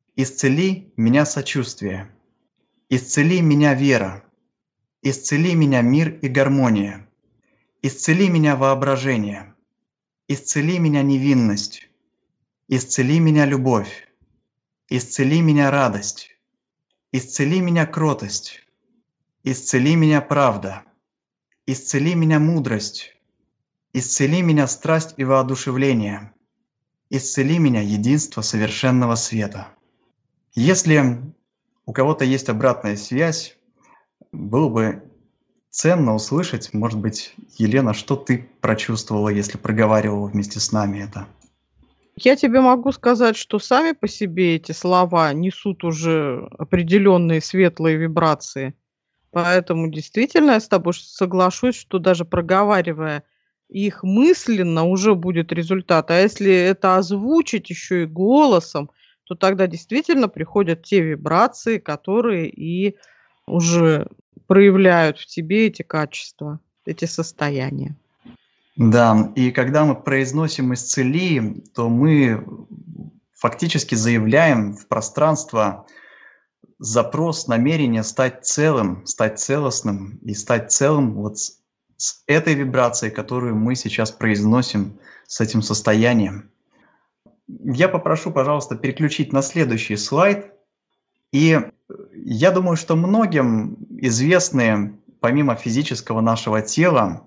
Исцели меня сочувствие. Исцели меня вера. Исцели меня мир и гармония. Исцели меня воображение. Исцели меня невинность. Исцели меня любовь. Исцели меня радость. Исцели меня кротость. Исцели меня правда. Исцели меня мудрость. Исцели меня страсть и воодушевление. Исцели меня единство совершенного света. Если у кого-то есть обратная связь, было бы ценно услышать, может быть, Елена, что ты прочувствовала, если проговаривала вместе с нами это? Я тебе могу сказать, что сами по себе эти слова несут уже определенные светлые вибрации. Поэтому действительно я с тобой соглашусь, что даже проговаривая их мысленно, уже будет результат. А если это озвучить еще и голосом, то тогда действительно приходят те вибрации, которые и уже проявляют в тебе эти качества, эти состояния. Да, и когда мы произносим «исцели», то мы фактически заявляем в пространство запрос, намерение стать целым, стать целостным и стать целым вот с, с этой вибрацией, которую мы сейчас произносим, с этим состоянием. Я попрошу, пожалуйста, переключить на следующий слайд. И я думаю, что многим известны, помимо физического нашего тела,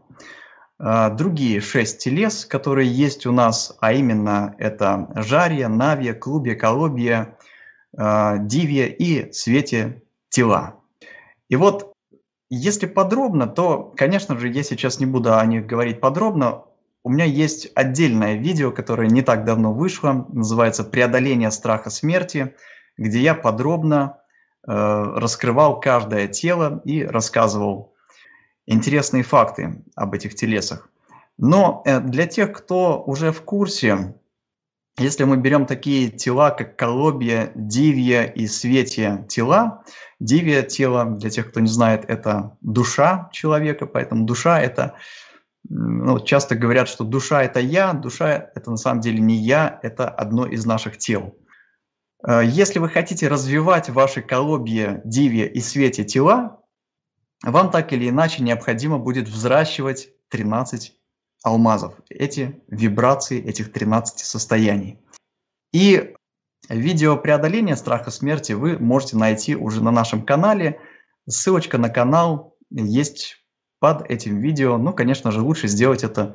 другие шесть телес, которые есть у нас, а именно это Жарья, Навья, Клубья, Колобья, Дивья и Светья тела. И вот, если подробно, то, конечно же, я сейчас не буду о них говорить подробно. У меня есть отдельное видео, которое не так давно вышло, называется «Преодоление страха смерти», где я подробно э, раскрывал каждое тело и рассказывал интересные факты об этих телесах. Но э, для тех, кто уже в курсе, если мы берем такие тела, как Колобья, Дивья и Светья тела, Дивья тело, для тех, кто не знает, это душа человека, поэтому душа это, ну, часто говорят, что душа это я, душа это на самом деле не я, это одно из наших тел. Если вы хотите развивать ваши Колобья, Дивья и Светья тела, вам так или иначе необходимо будет взращивать тринадцать алмазов, эти вибрации этих тринадцати состояний. И видео преодоления страха смерти вы можете найти уже на нашем канале. Ссылочка на канал есть под этим видео. Ну, конечно же, лучше сделать это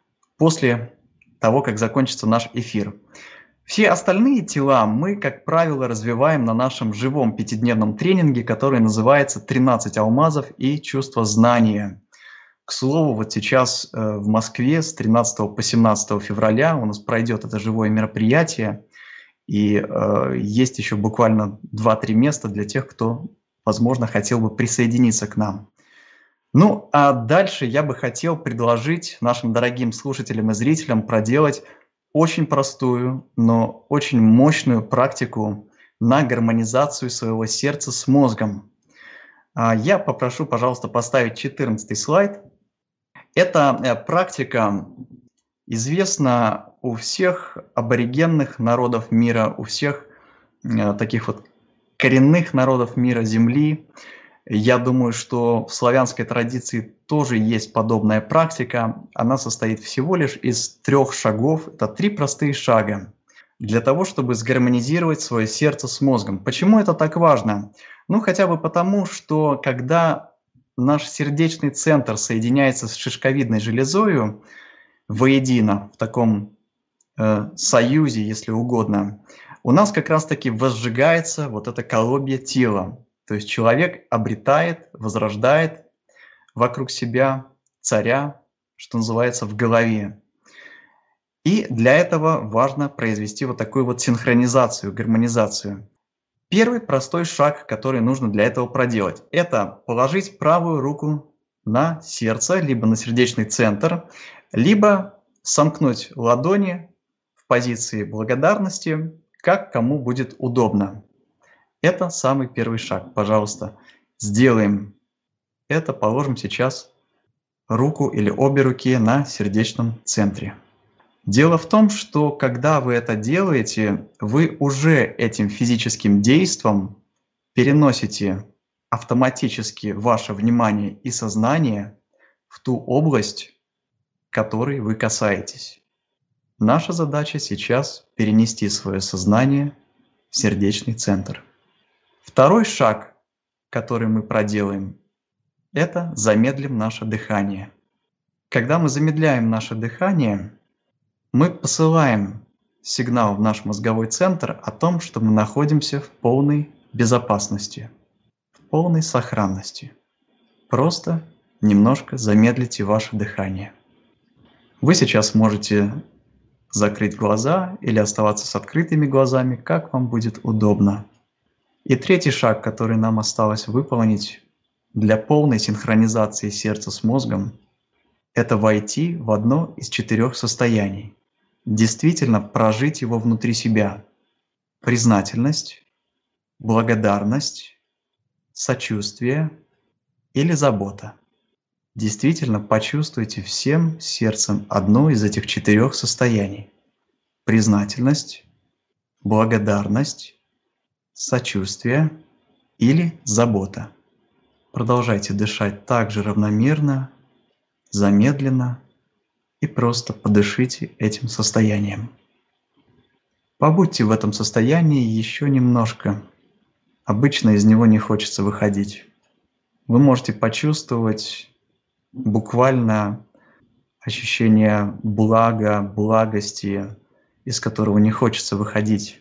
после того, как закончится наш эфир. Все остальные тела мы, как правило, развиваем на нашем живом пятидневном тренинге, который называется «тринадцать алмазов и чувство знания». К слову, вот сейчас э, в Москве с тринадцатого по семнадцатое февраля у нас пройдет это живое мероприятие. И э, есть еще буквально два-три места для тех, кто, возможно, хотел бы присоединиться к нам. Ну, а дальше я бы хотел предложить нашим дорогим слушателям и зрителям проделать очень простую, но очень мощную практику на гармонизацию своего сердца с мозгом. Я попрошу, пожалуйста, поставить четырнадцатый слайд. Эта практика известна у всех аборигенных народов мира, у всех таких вот коренных народов мира Земли. Я думаю, что в славянской традиции тоже есть подобная практика. Она состоит всего лишь из трех шагов. Это три простые шага для того, чтобы сгармонизировать свое сердце с мозгом. Почему это так важно? Ну, хотя бы потому, что когда наш сердечный центр соединяется с шишковидной железой воедино, в таком э, союзе, если угодно, у нас как раз-таки возжигается вот это колобье тела. То есть человек обретает, возрождает вокруг себя царя, что называется, в голове. И для этого важно произвести вот такую вот синхронизацию, гармонизацию. Первый простой шаг, который нужно для этого проделать, это положить правую руку на сердце, либо на сердечный центр, либо сомкнуть ладони в позиции благодарности, как кому будет удобно. Это самый первый шаг. Пожалуйста, сделаем это, положим сейчас руку или обе руки на сердечном центре. Дело в том, что когда вы это делаете, вы уже этим физическим действом переносите автоматически ваше внимание и сознание в ту область, которой вы касаетесь. Наша задача сейчас перенести свое сознание в сердечный центр. Второй шаг, который мы проделаем, это замедлим наше дыхание. Когда мы замедляем наше дыхание, мы посылаем сигнал в наш мозговой центр о том, что мы находимся в полной безопасности, в полной сохранности. Просто немножко замедлите ваше дыхание. Вы сейчас можете закрыть глаза или оставаться с открытыми глазами, как вам будет удобно. И третий шаг, который нам осталось выполнить для полной синхронизации сердца с мозгом, это войти в одно из четырех состояний. Действительно прожить его внутри себя. Признательность, благодарность, сочувствие или забота. Действительно почувствуйте всем сердцем одно из этих четырех состояний. Признательность, благодарность, сочувствие или забота. Продолжайте дышать так же равномерно, замедленно и просто подышите этим состоянием. Побудьте в этом состоянии еще немножко. Обычно из него не хочется выходить. Вы можете почувствовать буквально ощущение блага, благости, из которого не хочется выходить.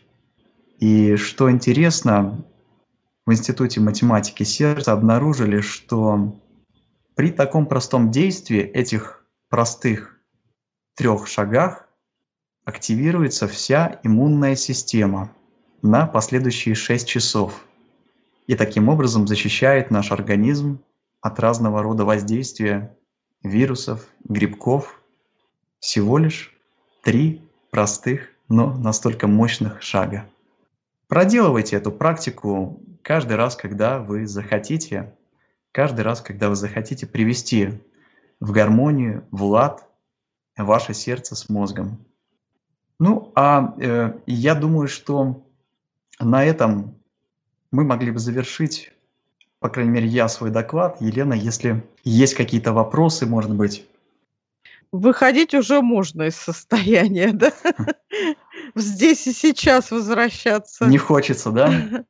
И что интересно, в Институте математики сердца обнаружили, что при таком простом действии этих простых трех шагах активируется вся иммунная система на последующие шесть часов. И таким образом защищает наш организм от разного рода воздействия вирусов, грибков. Всего лишь три простых, но настолько мощных шага. Проделывайте эту практику каждый раз, когда вы захотите, каждый раз, когда вы захотите привести в гармонию, в лад ваше сердце с мозгом. Ну, а э, я думаю, что на этом мы могли бы завершить, по крайней мере, я свой доклад. Елена, если есть какие-то вопросы, может быть. Выходить уже можно из состояния, да? Здесь и сейчас возвращаться. Не хочется, да?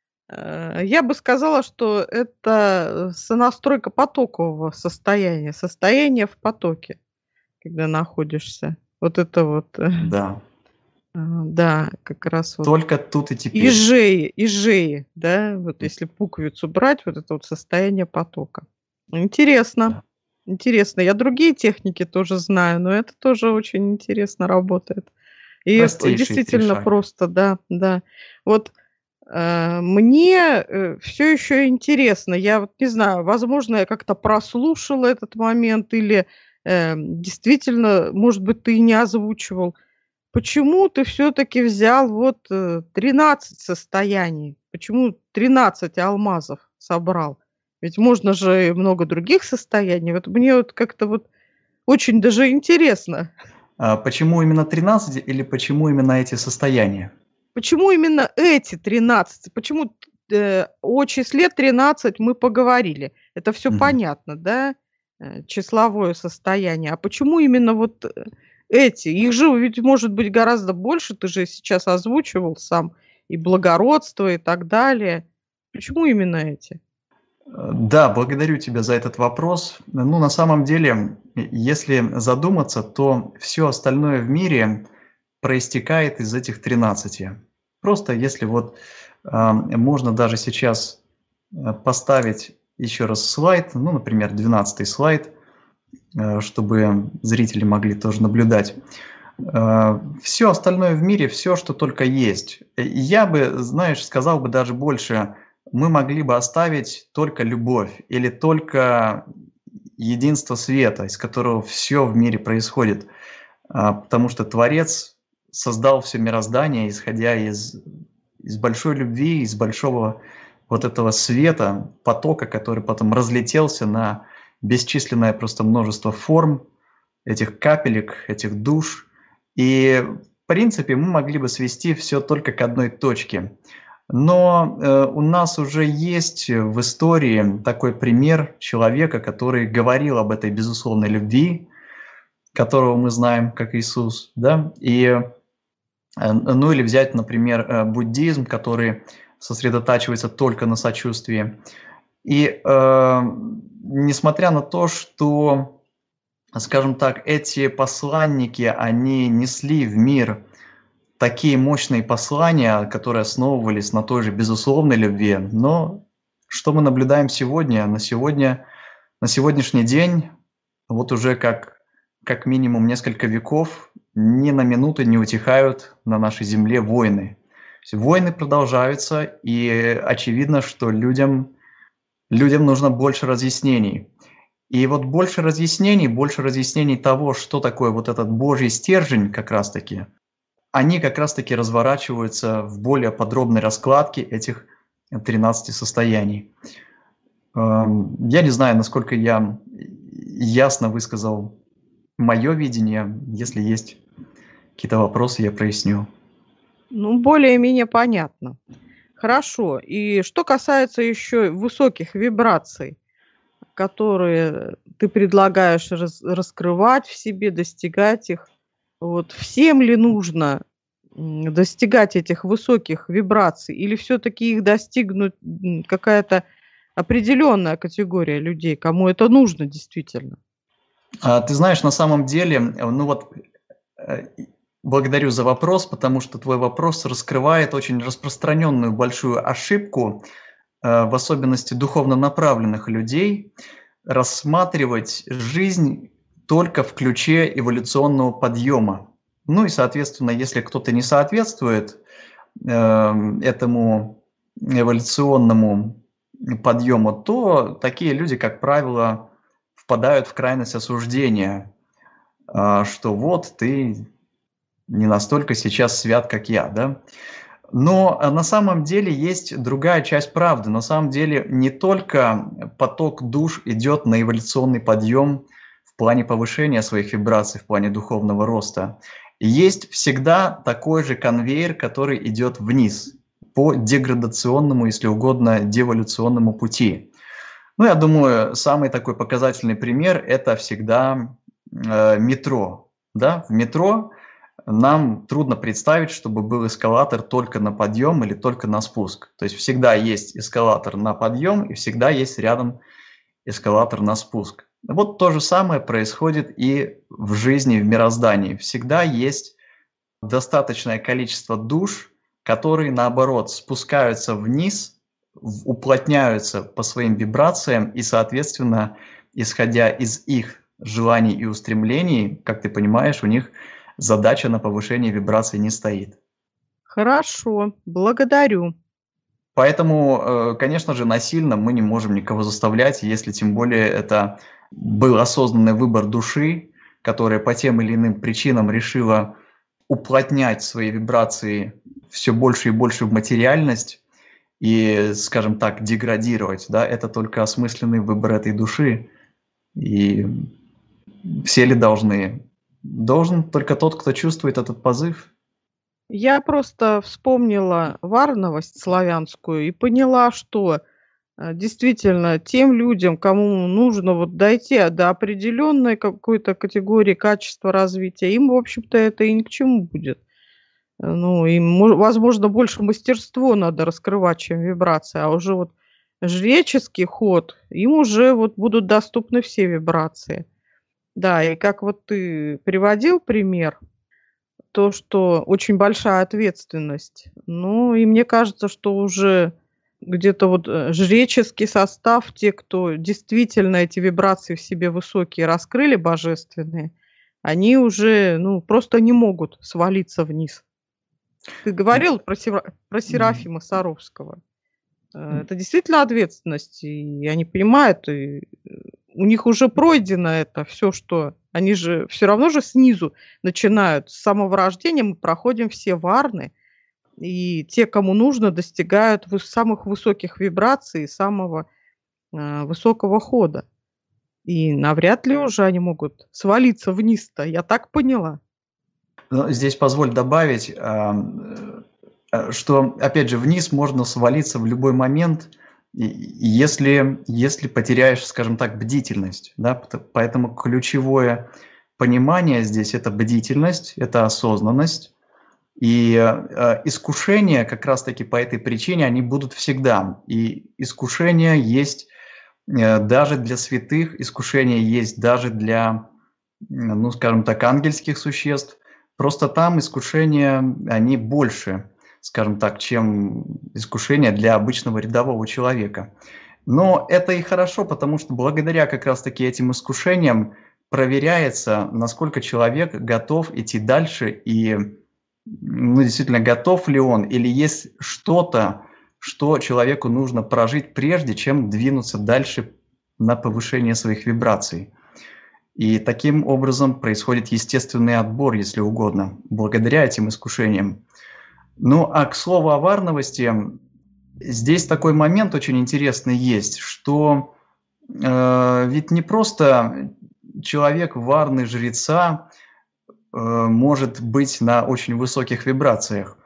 Я бы сказала, что это сонастройка потокового состояния, состояние в потоке, когда находишься. Вот это вот. Да. Да, как раз вот. Только тут и теперь. Ижеи, ижеи, да, вот если буквицу брать, вот это вот состояние потока. Интересно, да. Интересно. Я другие техники тоже знаю, но это тоже очень интересно работает. И действительно просто, да, да. Вот э, мне э, все еще интересно. Я вот не знаю, возможно, я как-то прослушала этот момент или э, действительно, может быть, ты и не озвучивал. Почему ты все-таки взял вот тринадцать состояний? Почему тринадцать алмазов собрал? Ведь можно же и много других состояний. Вот мне вот как-то вот очень даже интересно. А почему именно тринадцать или почему именно эти состояния? Почему именно эти тринадцать? Почему э, о числе тринадцать мы поговорили? Это все угу. понятно, да? Числовое состояние. А почему именно вот... Эти, их же ведь может быть гораздо больше, ты же сейчас озвучивал сам, и благородство, и так далее. Почему именно эти? Да, благодарю тебя за этот вопрос. Ну, на самом деле, если задуматься, то все остальное в мире проистекает из этих тринадцати. Просто если вот э, можно даже сейчас поставить еще раз слайд, ну, например, двенадцатый слайд, чтобы зрители могли тоже наблюдать. Все остальное в мире, все, что только есть. Я бы, знаешь, сказал бы даже больше, мы могли бы оставить только любовь или только единство света, из которого все в мире происходит. Потому что Творец создал все мироздание, исходя из, из большой любви, из большого вот этого света, потока, который потом разлетелся на бесчисленное просто множество форм, этих капелек, этих душ. И, в принципе, мы могли бы свести все только к одной точке. Но э, у нас уже есть в истории такой пример человека, который говорил об этой безусловной любви, которого мы знаем как Иисус, да, и, э, ну или взять, например, э, буддизм, который сосредотачивается только на сочувствии. И э, несмотря на то, что, скажем так, эти посланники, они несли в мир такие мощные послания, которые основывались на той же безусловной любви, но что мы наблюдаем сегодня? На, сегодня, на сегодняшний день, вот уже как, как минимум несколько веков, ни на минуту не утихают на нашей земле войны. Войны продолжаются, и очевидно, что людям, людям нужно больше разъяснений. И вот больше разъяснений, больше разъяснений того, что такое вот этот Божий стержень как раз-таки, они как раз-таки разворачиваются в более подробной раскладке этих тринадцати состояний. Я не знаю, насколько я ясно высказал мое видение. Если есть какие-то вопросы, я проясню. Ну, более-менее понятно. Хорошо. И что касается еще высоких вибраций, которые ты предлагаешь раз, раскрывать в себе, достигать их, вот всем ли нужно достигать этих высоких вибраций, или все-таки их достигнуть какая-то определенная категория людей, кому это нужно действительно? А, ты знаешь, на самом деле, ну вот, благодарю за вопрос, потому что твой вопрос раскрывает очень распространенную большую ошибку, в особенности духовно направленных людей, рассматривать жизнь только в ключе эволюционного подъема. Ну и, соответственно, если кто-то не соответствует э, этому эволюционному подъему, то такие люди, как правило, впадают в крайность осуждения, э, что вот ты не настолько сейчас свят, как я, да? Но на самом деле есть другая часть правды. На самом деле не только поток душ идет на эволюционный подъем в плане повышения своих вибраций, в плане духовного роста. Есть всегда такой же конвейер, который идет вниз по деградационному, если угодно, деволюционному пути. Ну, я думаю, самый такой показательный пример – это всегда э, метро. Да? В метро нам трудно представить, чтобы был эскалатор только на подъем или только на спуск. То есть всегда есть эскалатор на подъем и всегда есть рядом эскалатор на спуск. Вот то же самое происходит и в жизни, в мироздании. Всегда есть достаточное количество душ, которые, наоборот, спускаются вниз, уплотняются по своим вибрациям и, соответственно, исходя из их желаний и устремлений, как ты понимаешь, у них задача на повышение вибраций не стоит. Хорошо, благодарю. Поэтому, конечно же, насильно мы не можем никого заставлять, если тем более это был осознанный выбор души, которая по тем или иным причинам решила уплотнять свои вибрации все больше и больше в материальность и, скажем так, деградировать. Да? Это только осмысленный выбор этой души. И все ли должны? Должен только тот, кто чувствует этот позыв. Я просто вспомнила варновость славянскую и поняла, что действительно тем людям, кому нужно вот дойти до определенной какой-то категории качества развития, им, в общем-то, это и ни к чему будет. Ну, им, возможно, больше мастерство надо раскрывать, чем вибрации, а уже вот жреческий ход, им уже вот будут доступны все вибрации. Да, и как вот ты приводил пример, то, что очень большая ответственность. Ну, и мне кажется, что уже где-то вот жреческий состав, те, кто действительно эти вибрации в себе высокие раскрыли, божественные, они уже, ну, просто не могут свалиться вниз. Ты говорил про, Сера... про Серафима Саровского. Это действительно ответственность, и они понимают, и у них уже пройдено это все, что они же все равно же снизу начинают. С самого рождения мы проходим все варны, и те, кому нужно, достигают самых высоких вибраций, самого э, высокого хода. И навряд ли уже они могут свалиться вниз-то, я так поняла. Но здесь позволь добавить, а, э, что, опять же, вниз можно свалиться в любой момент, и- и если, если потеряешь, скажем так, бдительность. Да? Пот- Поэтому ключевое понимание здесь – это бдительность, это осознанность. И э, искушения как раз-таки по этой причине, они будут всегда. И искушения есть э, даже для святых, искушения есть даже для, м, ну, скажем так, ангельских существ. Просто там искушения, они больше, скажем так, чем искушения для обычного рядового человека. Но это и хорошо, потому что благодаря как раз-таки этим искушениям проверяется, насколько человек готов идти дальше и, ну, действительно, готов ли он, или есть что-то, что человеку нужно прожить прежде, чем двинуться дальше на повышение своих вибраций. И таким образом происходит естественный отбор, если угодно, благодаря этим искушениям. Ну, а к слову о варновости, здесь такой момент очень интересный есть, что э, ведь не просто человек варны жреца э, может быть на очень высоких вибрациях.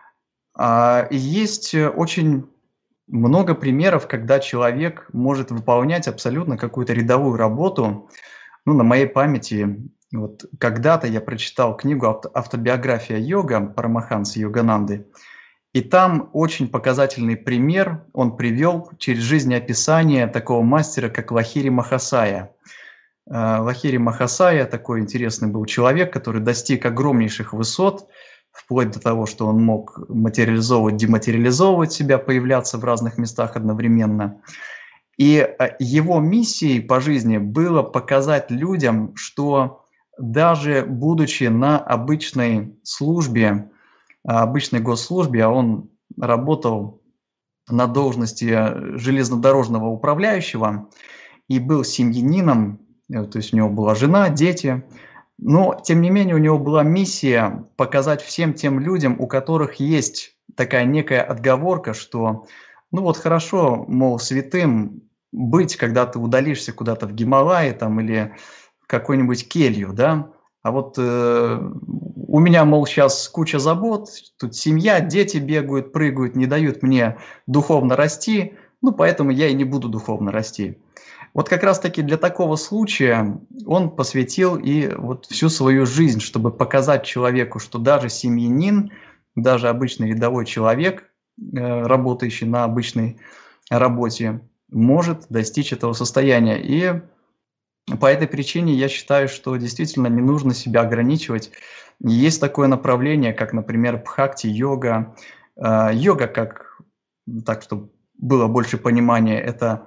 А есть э, очень много примеров, когда человек может выполнять абсолютно какую-то рядовую работу. Ну, на моей памяти, вот когда-то я прочитал книгу авто- «Автобиография йога» Парамахансы Йогананды, и там очень показательный пример он привел через жизнеописание такого мастера, как Лахири Махасая. Э, Лахири Махасая такой интересный был человек, который достиг огромнейших высот, вплоть до того, что он мог материализовывать, дематериализовывать себя, появляться в разных местах одновременно. И э, его миссией по жизни было показать людям, что даже будучи на обычной службе, а, обычной госслужбе, а он работал на должности железнодорожного управляющего и был семьянином, э, то есть у него была жена, дети, но тем не менее у него была миссия показать всем тем людям, у которых есть такая некая отговорка, что ну вот хорошо, мол, святым быть, когда ты удалишься куда-то в Гималайи там, или в какую-нибудь келью, да, а вот э, у меня, мол, сейчас куча забот, тут семья, дети бегают, прыгают, не дают мне духовно расти, ну, поэтому я и не буду духовно расти. Вот как раз-таки для такого случая он посвятил и вот всю свою жизнь, чтобы показать человеку, что даже семьянин, даже обычный рядовой человек, э, работающий на обычной работе, может достичь этого состояния. И по этой причине я считаю, что действительно не нужно себя ограничивать. Есть такое направление, как, например, бхакти-йога. Э, Йога, как, так, чтобы было больше понимания, это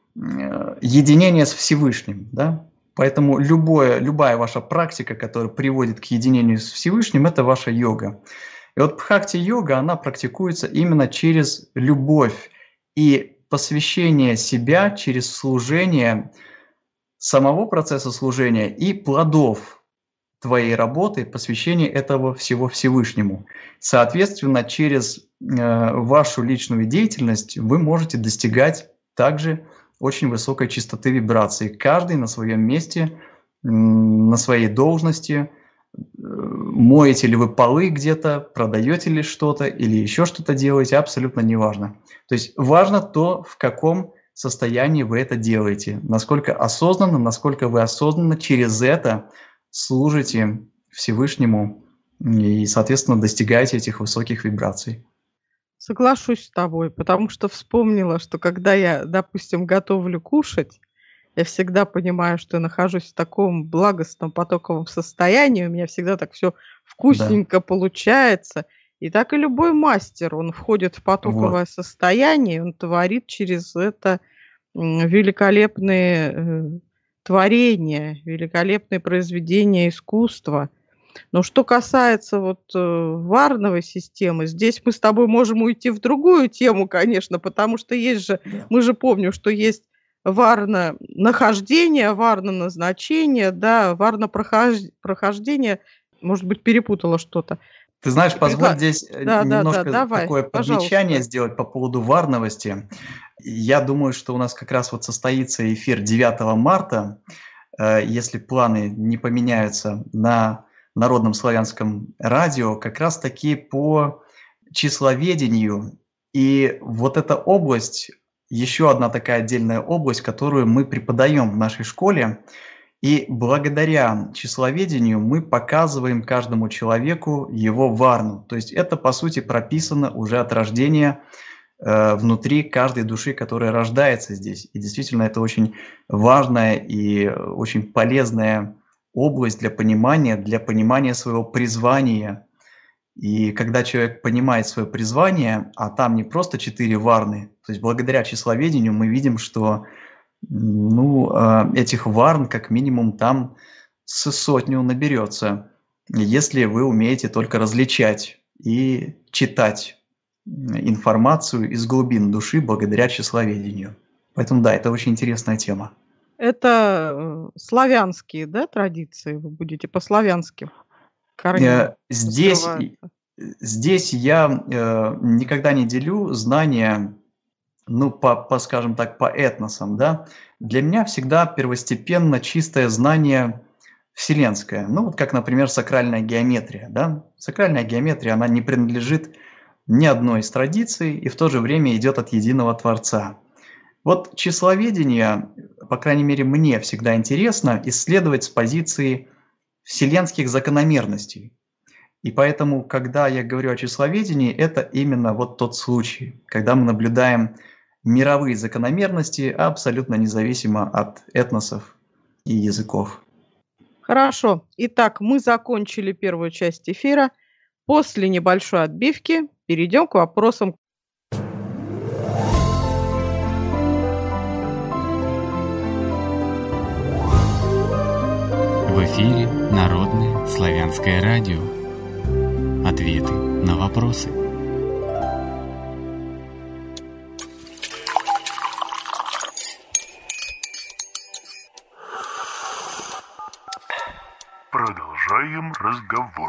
э, единение с Всевышним. Да? Поэтому любое, любая ваша практика, которая приводит к единению с Всевышним, это ваша йога. И вот бхакти-йога, она практикуется именно через любовь и посвящение себя через служение, самого процесса служения и плодов твоей работы, посвящение этого всего Всевышнему. Соответственно, через э, вашу личную деятельность вы можете достигать также очень высокой частоты вибраций. Каждый на своем месте, м, на своей должности. Э, Моете ли вы полы где-то, продаете ли что-то или еще что-то делаете, абсолютно неважно. То есть важно то, в каком состоянии вы это делаете, насколько осознанно, насколько вы осознанно через это служите Всевышнему и, соответственно, достигаете этих высоких вибраций. Соглашусь с тобой, потому что вспомнила, что когда я, допустим, готовлю кушать, я всегда понимаю, что я нахожусь в таком благостном потоковом состоянии, у меня всегда так все Да, вкусненько получается. И так и любой мастер, он входит в вот, потоковое состояние, он творит через это м, великолепные э, творения, великолепные произведения искусства. Но что касается вот э, варновой системы, здесь мы с тобой можем уйти в другую тему, конечно, потому что есть же, да. мы же помним, что есть варно нахождение, варно назначение, да, варно прохож- прохождение, может быть, перепутала что-то. Ты знаешь, И позволь приход... здесь э, Да, да, да, немножко давай, такое подмечание пожалуйста. сделать по поводу варновости. Я думаю, что у нас как раз вот состоится эфир девятого марта, э, если планы не поменяются, на Народном славянском радио как раз-таки по числоведению. И вот эта область, еще одна такая отдельная область, которую мы преподаем в нашей школе. И благодаря числоведению мы показываем каждому человеку его варну. То есть это, по сути, прописано уже от рождения э, внутри каждой души, которая рождается здесь. И действительно, это очень важная и очень полезная область для понимания, для понимания своего призвания. И когда человек понимает свое призвание, а там не просто четыре варны, то есть благодаря числоведению мы видим, что ну, этих варн как минимум там с сотню наберется, если вы умеете только различать и читать информацию из глубин души благодаря числоведению. Поэтому да, это очень интересная тема. Это славянские, да, традиции? Вы будете по-славянски корням Здесь, раскрываться? здесь я э, никогда не делю знания, ну, по, по, скажем так, по этносам, да. Для меня всегда первостепенно чистое знание вселенское. Ну, вот как, например, сакральная геометрия, да. Сакральная геометрия, она не принадлежит ни одной из традиций и в то же время идет от единого Творца. Вот числоведение, по крайней мере, мне всегда интересно исследовать с позиции вселенских закономерностей. И поэтому, когда я говорю о числоведении, это именно вот тот случай, когда мы наблюдаем мировые закономерности абсолютно независимо от этносов и языков. Хорошо. Итак, мы закончили первую часть эфира. После небольшой отбивки перейдем к вопросам. В эфире Народное славянское радио. Ответы на вопросы. Продолжаем разговор.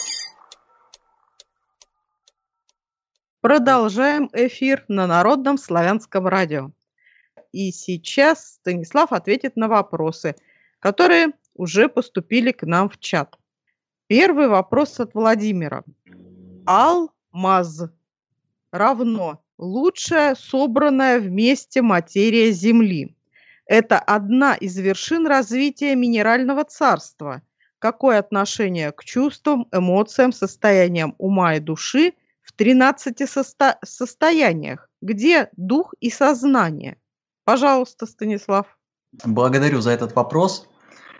Продолжаем эфир на Народном славянском радио. И сейчас Станислав ответит на вопросы, которые уже поступили к нам в чат. Первый вопрос от Владимира. Алмаз равно лучшая собранная вместе материя Земли. Это одна из вершин развития минерального царства. Какое отношение к чувствам, эмоциям, состояниям ума и души в тринадцати состо- состояниях? Где дух и сознание? Пожалуйста, Станислав. Благодарю за этот вопрос.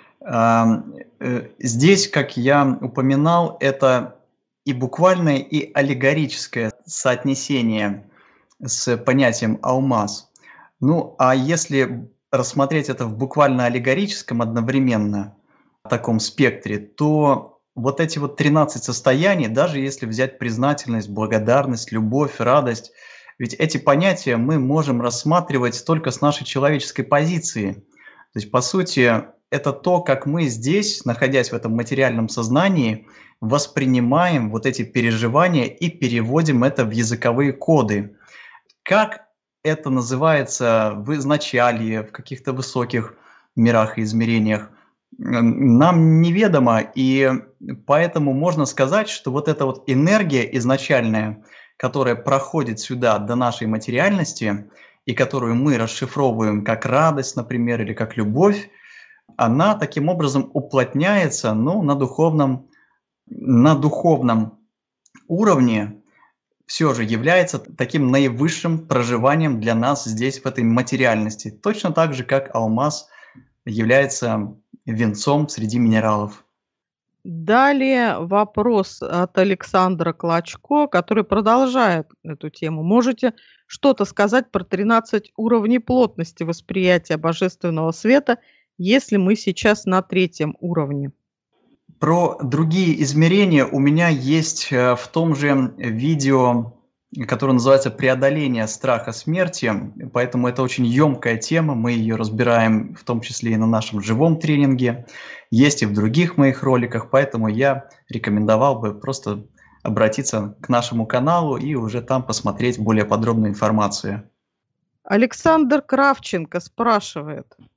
Здесь, как я упоминал, это и буквальное, и аллегорическое соотнесение с понятием алмаз. Ну, а если рассмотреть это в буквально-аллегорическом одновременно таком спектре, то вот эти вот тринадцать состояний, даже если взять признательность, благодарность, любовь, радость, ведь эти понятия мы можем рассматривать только с нашей человеческой позиции. То есть, по сути, это то, как мы здесь, находясь в этом материальном сознании, воспринимаем вот эти переживания и переводим это в языковые коды. Как это называется в изначале, в каких-то высоких мирах и измерениях, нам неведомо, и поэтому можно сказать, что вот эта вот энергия изначальная, которая проходит сюда до нашей материальности, и которую мы расшифровываем как радость, например, или как любовь, она таким образом уплотняется, ну, на духовном, на духовном уровне, все же является таким наивысшим проживанием для нас здесь, в этой материальности. Точно так же, как алмаз является венцом среди минералов. Далее вопрос от Александра Клочко, который продолжает эту тему. Можете что-то сказать про тринадцать уровней плотности восприятия божественного света, если мы сейчас на третьем уровне? Про другие измерения у меня есть в том же видео, которое называется «Преодоление страха смерти», поэтому это очень емкая тема, мы ее разбираем в том числе и на нашем живом тренинге, есть и в других моих роликах, поэтому я рекомендовал бы просто обратиться к нашему каналу и уже там посмотреть более подробную информацию. Александр Кравченко спрашивает.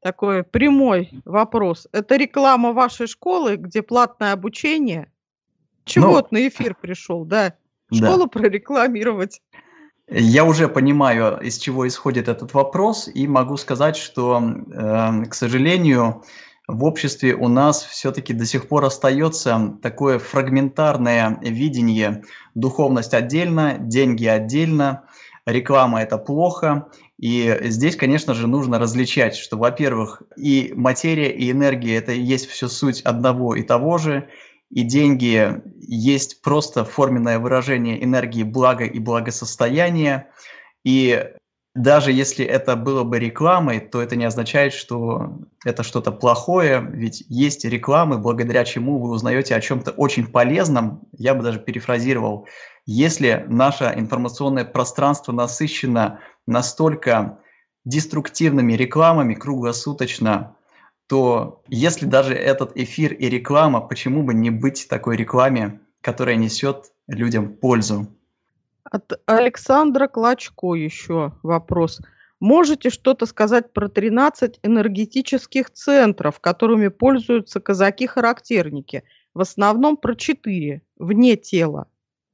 такой прямой вопрос. Это реклама вашей школы, где платное обучение? Чего Ну, вот на эфир пришел, да? Школу да. прорекламировать. Я уже понимаю, из чего исходит этот вопрос, и могу сказать, что, э, к сожалению, в обществе у нас все-таки до сих пор остается такое фрагментарное видение: духовность отдельно, деньги отдельно, реклама – это плохо. И здесь, конечно же, нужно различать, что, во-первых, и материя, и энергия – это и есть все суть одного и того же, и деньги есть просто форменное выражение энергии блага и благосостояния. И даже если это было бы рекламой, то это не означает, что это что-то плохое, ведь есть рекламы, благодаря чему вы узнаете о чем-то очень полезном. Я бы даже перефразировал: если наше информационное пространство насыщено настолько деструктивными рекламами круглосуточно, то если даже этот эфир и реклама, почему бы не быть такой рекламе, которая несет людям пользу? От Александра Клочко еще вопрос. Можете что-то сказать про тринадцать энергетических центров, которыми пользуются казаки-характерники? В основном про четыре, вне тела.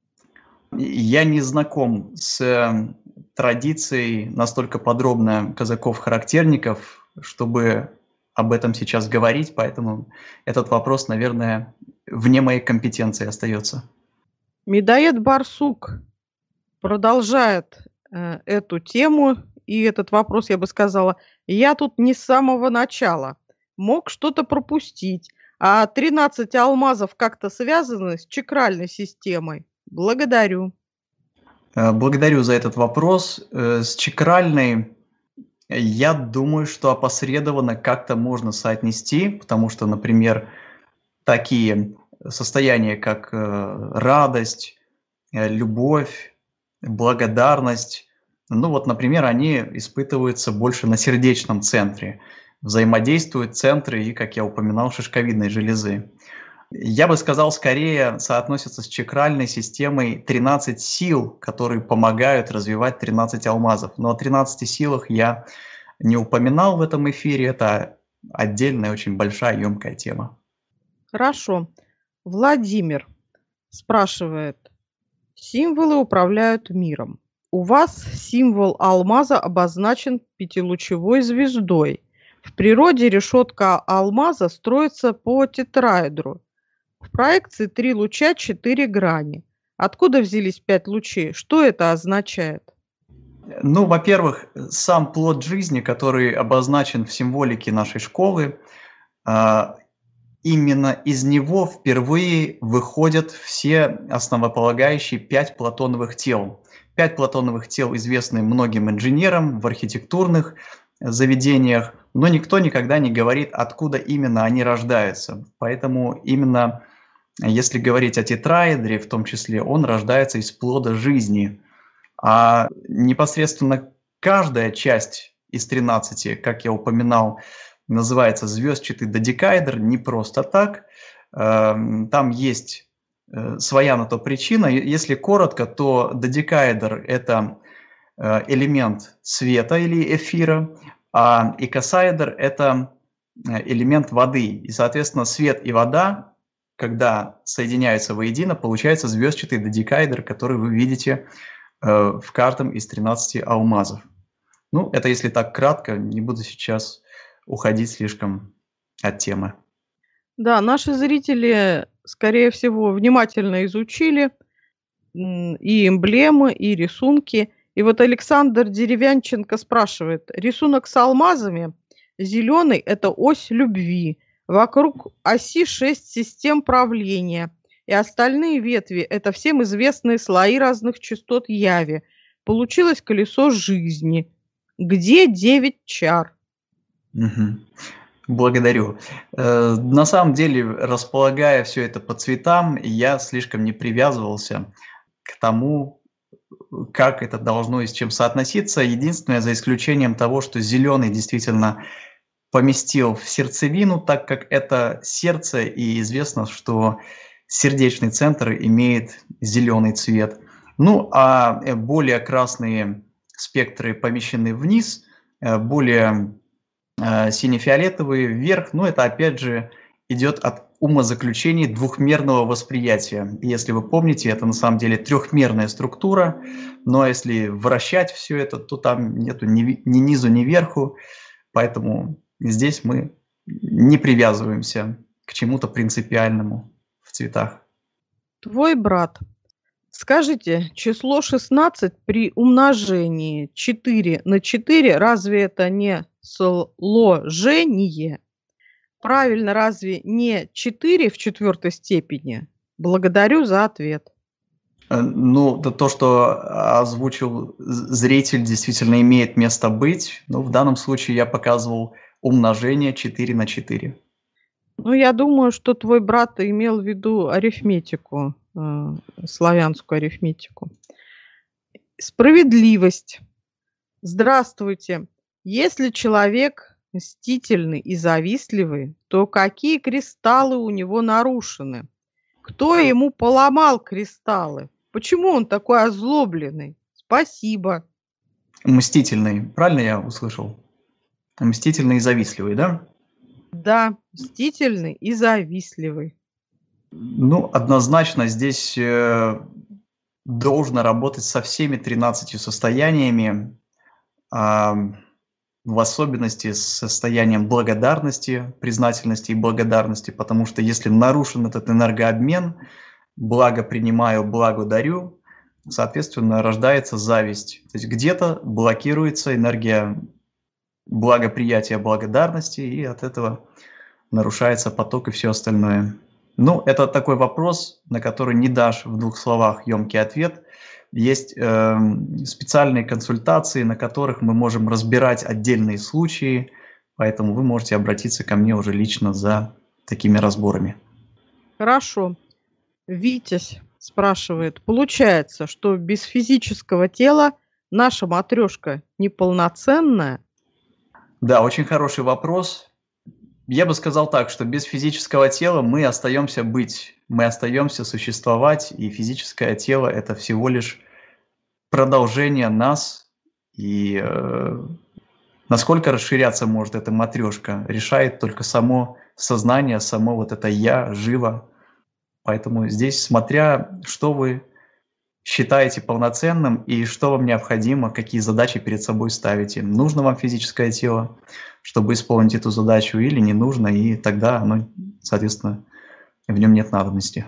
Я не знаком с э, традицией настолько подробно казаков-характерников, чтобы об этом сейчас говорить, поэтому этот вопрос, наверное, вне моей компетенции остается. Медоед Барсук продолжает э, эту тему и этот вопрос, я бы сказала. Я тут не с самого начала. Мог что-то пропустить. А тринадцать алмазов как-то связаны с чакральной системой? Благодарю. Э, Благодарю за этот вопрос. Э, С чакральной, я думаю, что опосредованно как-то можно соотнести, потому что, например, такие состояния, как э, радость, э, любовь, благодарность, ну вот, например, они испытываются больше на сердечном центре. Взаимодействуют центры и, как я упоминал, шишковидной железы. Я бы сказал, скорее соотносятся с чакральной системой тринадцать сил, которые помогают развивать тринадцать алмазов. Но о тринадцати силах я не упоминал в этом эфире, это отдельная, очень большая, емкая тема. Хорошо. Владимир спрашивает. Символы управляют миром. У вас символ алмаза обозначен пятилучевой звездой. В природе решетка алмаза строится по тетраэдру. В проекции три луча, четыре грани. Откуда взялись пять лучей? Что это означает? Ну, во-первых, сам плод жизни, который обозначен в символике нашей школы, а, именно из него впервые выходят все основополагающие пять платоновых тел. Пять платоновых тел известны многим инженерам в архитектурных заведениях, но никто никогда не говорит, откуда именно они рождаются. Поэтому именно, если говорить о тетраэдре, в том числе, он рождается из плода жизни. А непосредственно каждая часть из тринадцати, как я упоминал, называется звездчатый додекаэдр не просто так. Там есть своя на то причина. Если коротко, то додекаэдр – это элемент света или эфира, а икосаэдр – это элемент воды. И, соответственно, свет и вода, когда соединяются воедино, получается звездчатый додекаэдр, который вы видите в каждом из тринадцати алмазов. Ну, это если так кратко, не буду сейчас уходить слишком от темы. Да, наши зрители, скорее всего, внимательно изучили и эмблемы, и рисунки. И вот Александр Деревянченко спрашивает. Рисунок с алмазами. Зеленый – это ось любви. Вокруг оси шесть систем правления. И остальные ветви – это всем известные слои разных частот яви. Получилось колесо жизни. Где девять чар? Угу. Благодарю. Э, на самом деле, располагая все это по цветам, я слишком не привязывался к тому, как это должно и с чем соотноситься. Единственное, за исключением того, что зеленый действительно поместил в сердцевину, так как это сердце, и известно, что сердечный центр имеет зеленый цвет. Ну, а более красные спектры помещены вниз, более э, сине-фиолетовый вверх, ну, это опять же идет от умозаключений двухмерного восприятия. Если вы помните, это на самом деле трехмерная структура, но если вращать все это, то там нету ни, ни низу, ни верху, поэтому здесь мы не привязываемся к чему-то принципиальному в цветах. Твой брат. Скажите, число шестнадцать при умножении четыре на четыре, разве это не сложение? Правильно, разве не четыре в четвертой степени? Благодарю за ответ. Э, Ну, да, то, что озвучил з- зритель, действительно имеет место быть. Но в данном случае я показывал умножение четыре на четыре. Ну, я думаю, что твой брат имел в виду арифметику, э, славянскую арифметику. Справедливость. Здравствуйте. Если человек мстительный и завистливый, то какие кристаллы у него нарушены? Кто ему поломал кристаллы? Почему он такой озлобленный? Спасибо. Мстительный, правильно я услышал? Мстительный и завистливый, да? Да, мстительный и завистливый. Ну, однозначно здесь э, должно работать со всеми тринадцатью состояниями, а, в особенности с состоянием благодарности, признательности и благодарности, потому что если нарушен этот энергообмен, благо принимаю, благо дарю, соответственно, рождается зависть. То есть где-то блокируется энергия благоприятия, благодарности, и от этого нарушается поток и все остальное. Ну, это такой вопрос, на который не дашь в двух словах емкий ответ. Есть э, специальные консультации, на которых мы можем разбирать отдельные случаи, поэтому вы можете обратиться ко мне уже лично за такими разборами. Хорошо. Витязь спрашивает, получается, что без физического тела наша матрешка неполноценная? Да, очень хороший вопрос. Я бы сказал так, что без физического тела мы остаемся быть, мы остаемся существовать, и физическое тело – это всего лишь продолжение нас. И э, насколько расширяться может эта матрешка, решает только само сознание, само вот это «я» живо. Поэтому здесь, смотря, что вы считаете полноценным и что вам необходимо, какие задачи перед собой ставите. Нужно вам физическое тело, чтобы исполнить эту задачу, или не нужно, и тогда оно, соответственно, в нем нет надобности.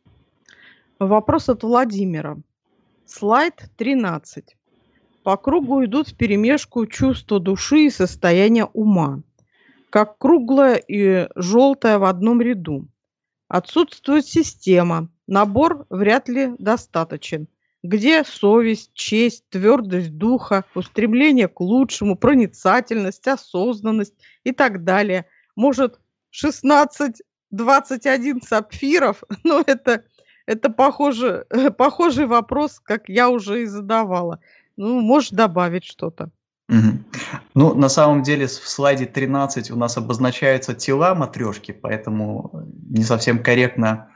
Вопрос от Владимира. Слайд тринадцать. По кругу идут вперемешку чувства души и состояние ума, как круглое и желтое в одном ряду. Отсутствует система, набор вряд ли достаточен. Где совесть, честь, твердость духа, устремление к лучшему, проницательность, осознанность и так далее. Может, шестнадцать двадцать один сапфиров? Но это, это похоже, похожий вопрос, как я уже и задавала. Ну, можешь добавить что-то. Мгм. Ну, на самом деле, с- в слайде тринадцать у нас обозначаются тела матрешки, поэтому не совсем корректно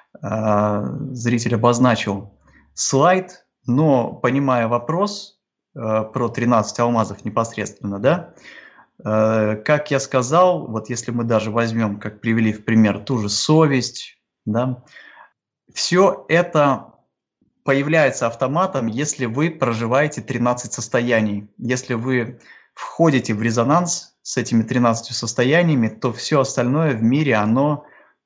а, зритель обозначил слайд, но понимая вопрос а, про тринадцать алмазов непосредственно, да, э, как я сказал, вот если мы даже возьмем, как привели в пример, ту же совесть, да, все это появляется автоматом, если вы проживаете тринадцать состояний. Если вы входите в резонанс с этими тринадцатью состояниями, то все остальное в мире, оно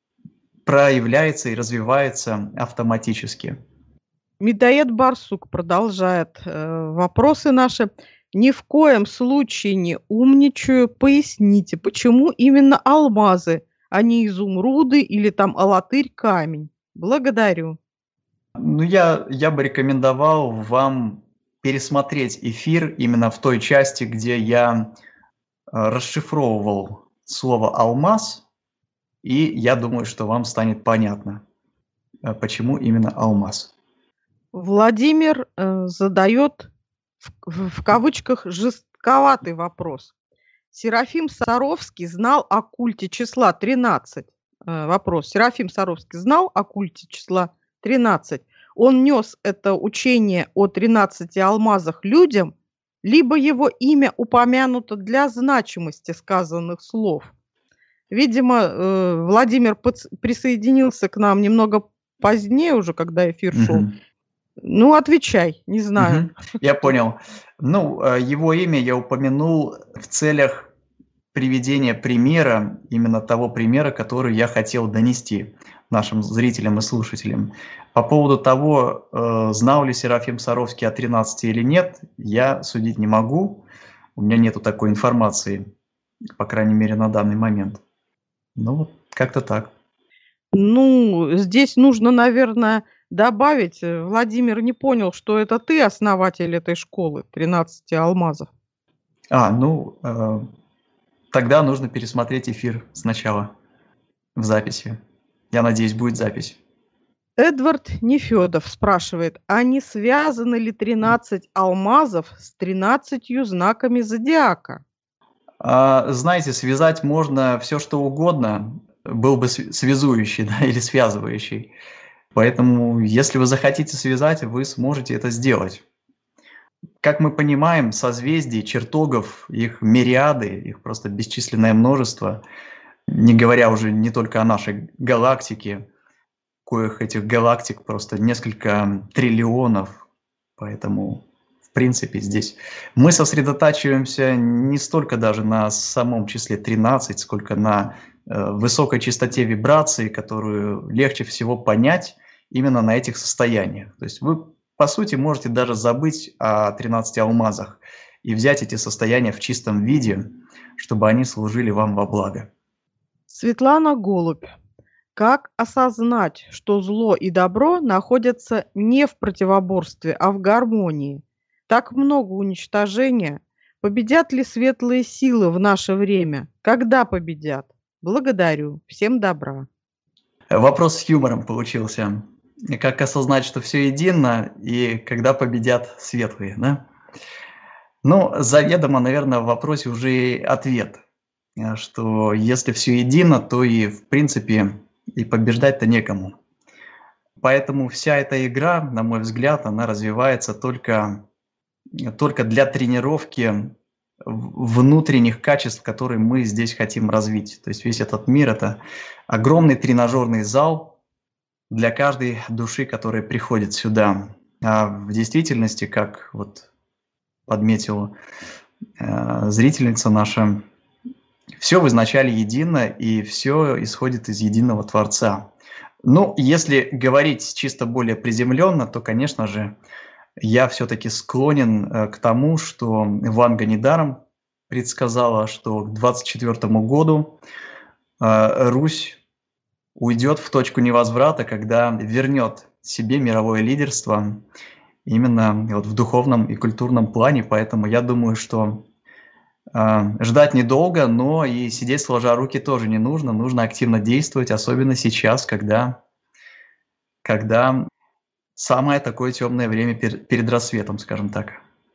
проявляется и развивается автоматически. Медоед Барсук продолжает э, вопросы наши. Ни в коем случае не умничаю. Поясните, почему именно алмазы, а не изумруды или там алатырь камень? Благодарю. Ну, я, я бы рекомендовал вам пересмотреть эфир именно в той части, где я э, расшифровывал слово «алмаз», и я думаю, что вам станет понятно, э, почему именно алмаз. Владимир э, задает в, в- в кавычках жестковатый вопрос. Серафим Саровский знал о культе числа тринадцать. Э, вопрос. Серафим Саровский знал о культе числа тринадцать. Он нес это учение о тринадцати алмазах людям, либо его имя упомянуто для значимости сказанных слов. Видимо, э, Владимир подс- присоединился к нам немного позднее уже, когда эфир шел. Мгм. Ну, отвечай, не знаю. Мгм. Я понял. Ну, э, его имя я упомянул в целях приведения примера, именно того примера, который я хотел донести нашим зрителям и слушателям. По поводу того, э, знал ли Серафим Саровский о тринадцати или нет, я судить не могу. У меня нету такой информации, по крайней мере, на данный момент. Ну, вот как-то так. Ну, здесь нужно, наверное, добавить, э, Владимир не понял, что это ты основатель этой школы тринадцати алмазов. А, ну, э, тогда нужно пересмотреть эфир сначала в записи. Я надеюсь, будет запись. Эдвард Нефедов спрашивает, а не связаны ли тринадцать алмазов с тринадцатью знаками зодиака? А, знаете, связать можно все, что угодно, был бы св- связующий, да, или связывающий. Поэтому, если вы захотите связать, вы сможете это сделать. Как мы понимаем, созвездий, чертогов, их мириады, их просто бесчисленное множество, не говоря уже не только о нашей галактике, коих этих галактик просто несколько триллионов, поэтому, в принципе, здесь мы сосредотачиваемся не столько даже на самом числе тринадцать, сколько на э, высокой частоте вибрации, которую легче всего понять именно на этих состояниях. То есть вы, по сути, можете даже забыть о тринадцати алмазах и взять эти состояния в чистом виде, чтобы они служили вам во благо. Светлана Голубь. Как осознать, что зло и добро находятся не в противоборстве, а в гармонии? Так много уничтожения. Победят ли светлые силы в наше время? Когда победят? Благодарю. Всем добра. Вопрос с юмором получился. Как осознать, что все едино, и когда победят светлые, да? Ну, заведомо, наверное, в вопросе уже и ответ, э, что если все едино, то и, в принципе, и побеждать-то некому. Поэтому вся эта игра, на мой взгляд, она развивается только, только для тренировки в- внутренних качеств, которые мы здесь хотим развить. То есть весь этот мир – это огромный тренажерный зал для каждой души, которая приходит сюда. А в действительности, как вот подметила э, зрительница наша, все в изначале едино, и все исходит из единого Творца. Ну, если говорить чисто более приземленно, то, конечно же, я все-таки склонен э, к тому, что Ванга недаром предсказала, что к двадцать четвёртому году э, Русь уйдет в точку невозврата, когда вернет себе мировое лидерство именно вот в духовном и культурном плане. Поэтому я думаю, что э, ждать недолго, но и сидеть сложа руки тоже не нужно. Нужно активно действовать, особенно сейчас, когда, когда самое такое темное время пер- перед рассветом, скажем так.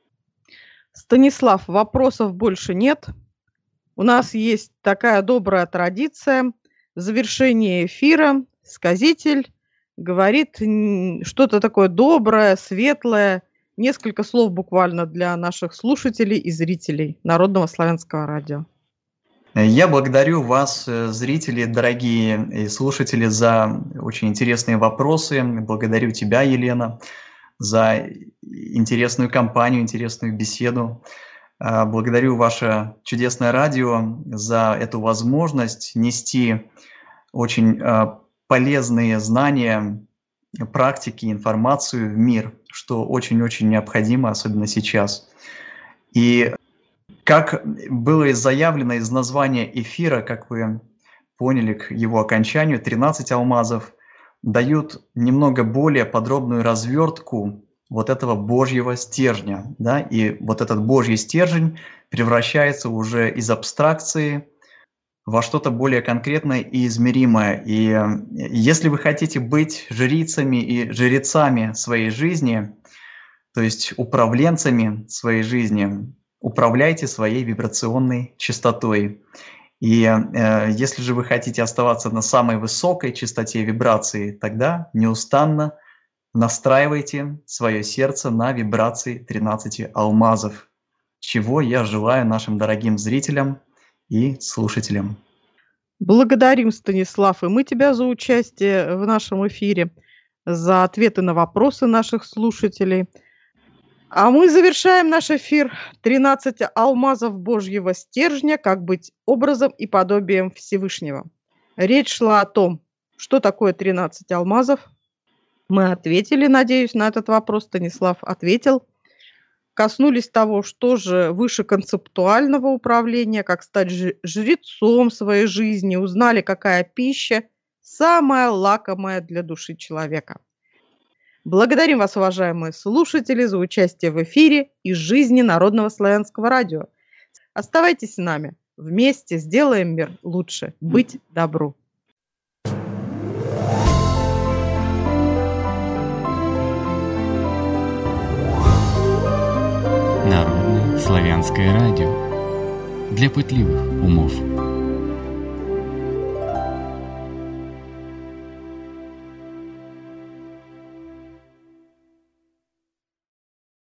Станислав, вопросов больше нет. У нас есть такая добрая традиция. В завершении эфира сказитель говорит м, что-то такое доброе, светлое, несколько слов буквально для наших слушателей и зрителей Народного славянского радио. Я благодарю вас, э, зрители, дорогие и слушатели, за очень интересные вопросы. Благодарю тебя, Елена, за интересную компанию, интересную беседу. А, Благодарю ваше чудесное радио за эту возможность нести очень а, полезные знания, практики, информацию в мир, что очень-очень необходимо, особенно сейчас. И как было и заявлено из названия эфира, как вы поняли к его окончанию, тринадцать алмазов дают немного более подробную развертку вот этого Божьего стержня. Да? И вот этот Божий стержень превращается уже из абстракции во что-то более конкретное и измеримое. И э, если вы хотите быть жрицами и жрецами своей жизни, то есть управленцами своей жизни, управляйте своей вибрационной частотой. И э, если же вы хотите оставаться на самой высокой частоте вибрации, тогда неустанно настраивайте свое сердце на вибрации тринадцати алмазов. чего я желаю нашим дорогим зрителям и слушателям. Благодарим, Станислав, и мы тебя за участие в нашем эфире, за ответы на вопросы наших слушателей. А мы завершаем наш эфир. тринадцать алмазов Божьего стержня, как быть образом и подобием Всевышнего. Речь шла о том, что такое тринадцать алмазов. Мы ответили, надеюсь, на этот вопрос. Станислав ответил. Коснулись того, что же выше концептуального управления, как стать жрецом своей жизни, узнали, какая пища самая лакомая для души человека. Благодарим вас, уважаемые слушатели, за участие в эфире из жизни Народного славянского радио. Оставайтесь с нами. Вместе сделаем мир лучше. Быть добру. Народное славянское радио для пытливых умов.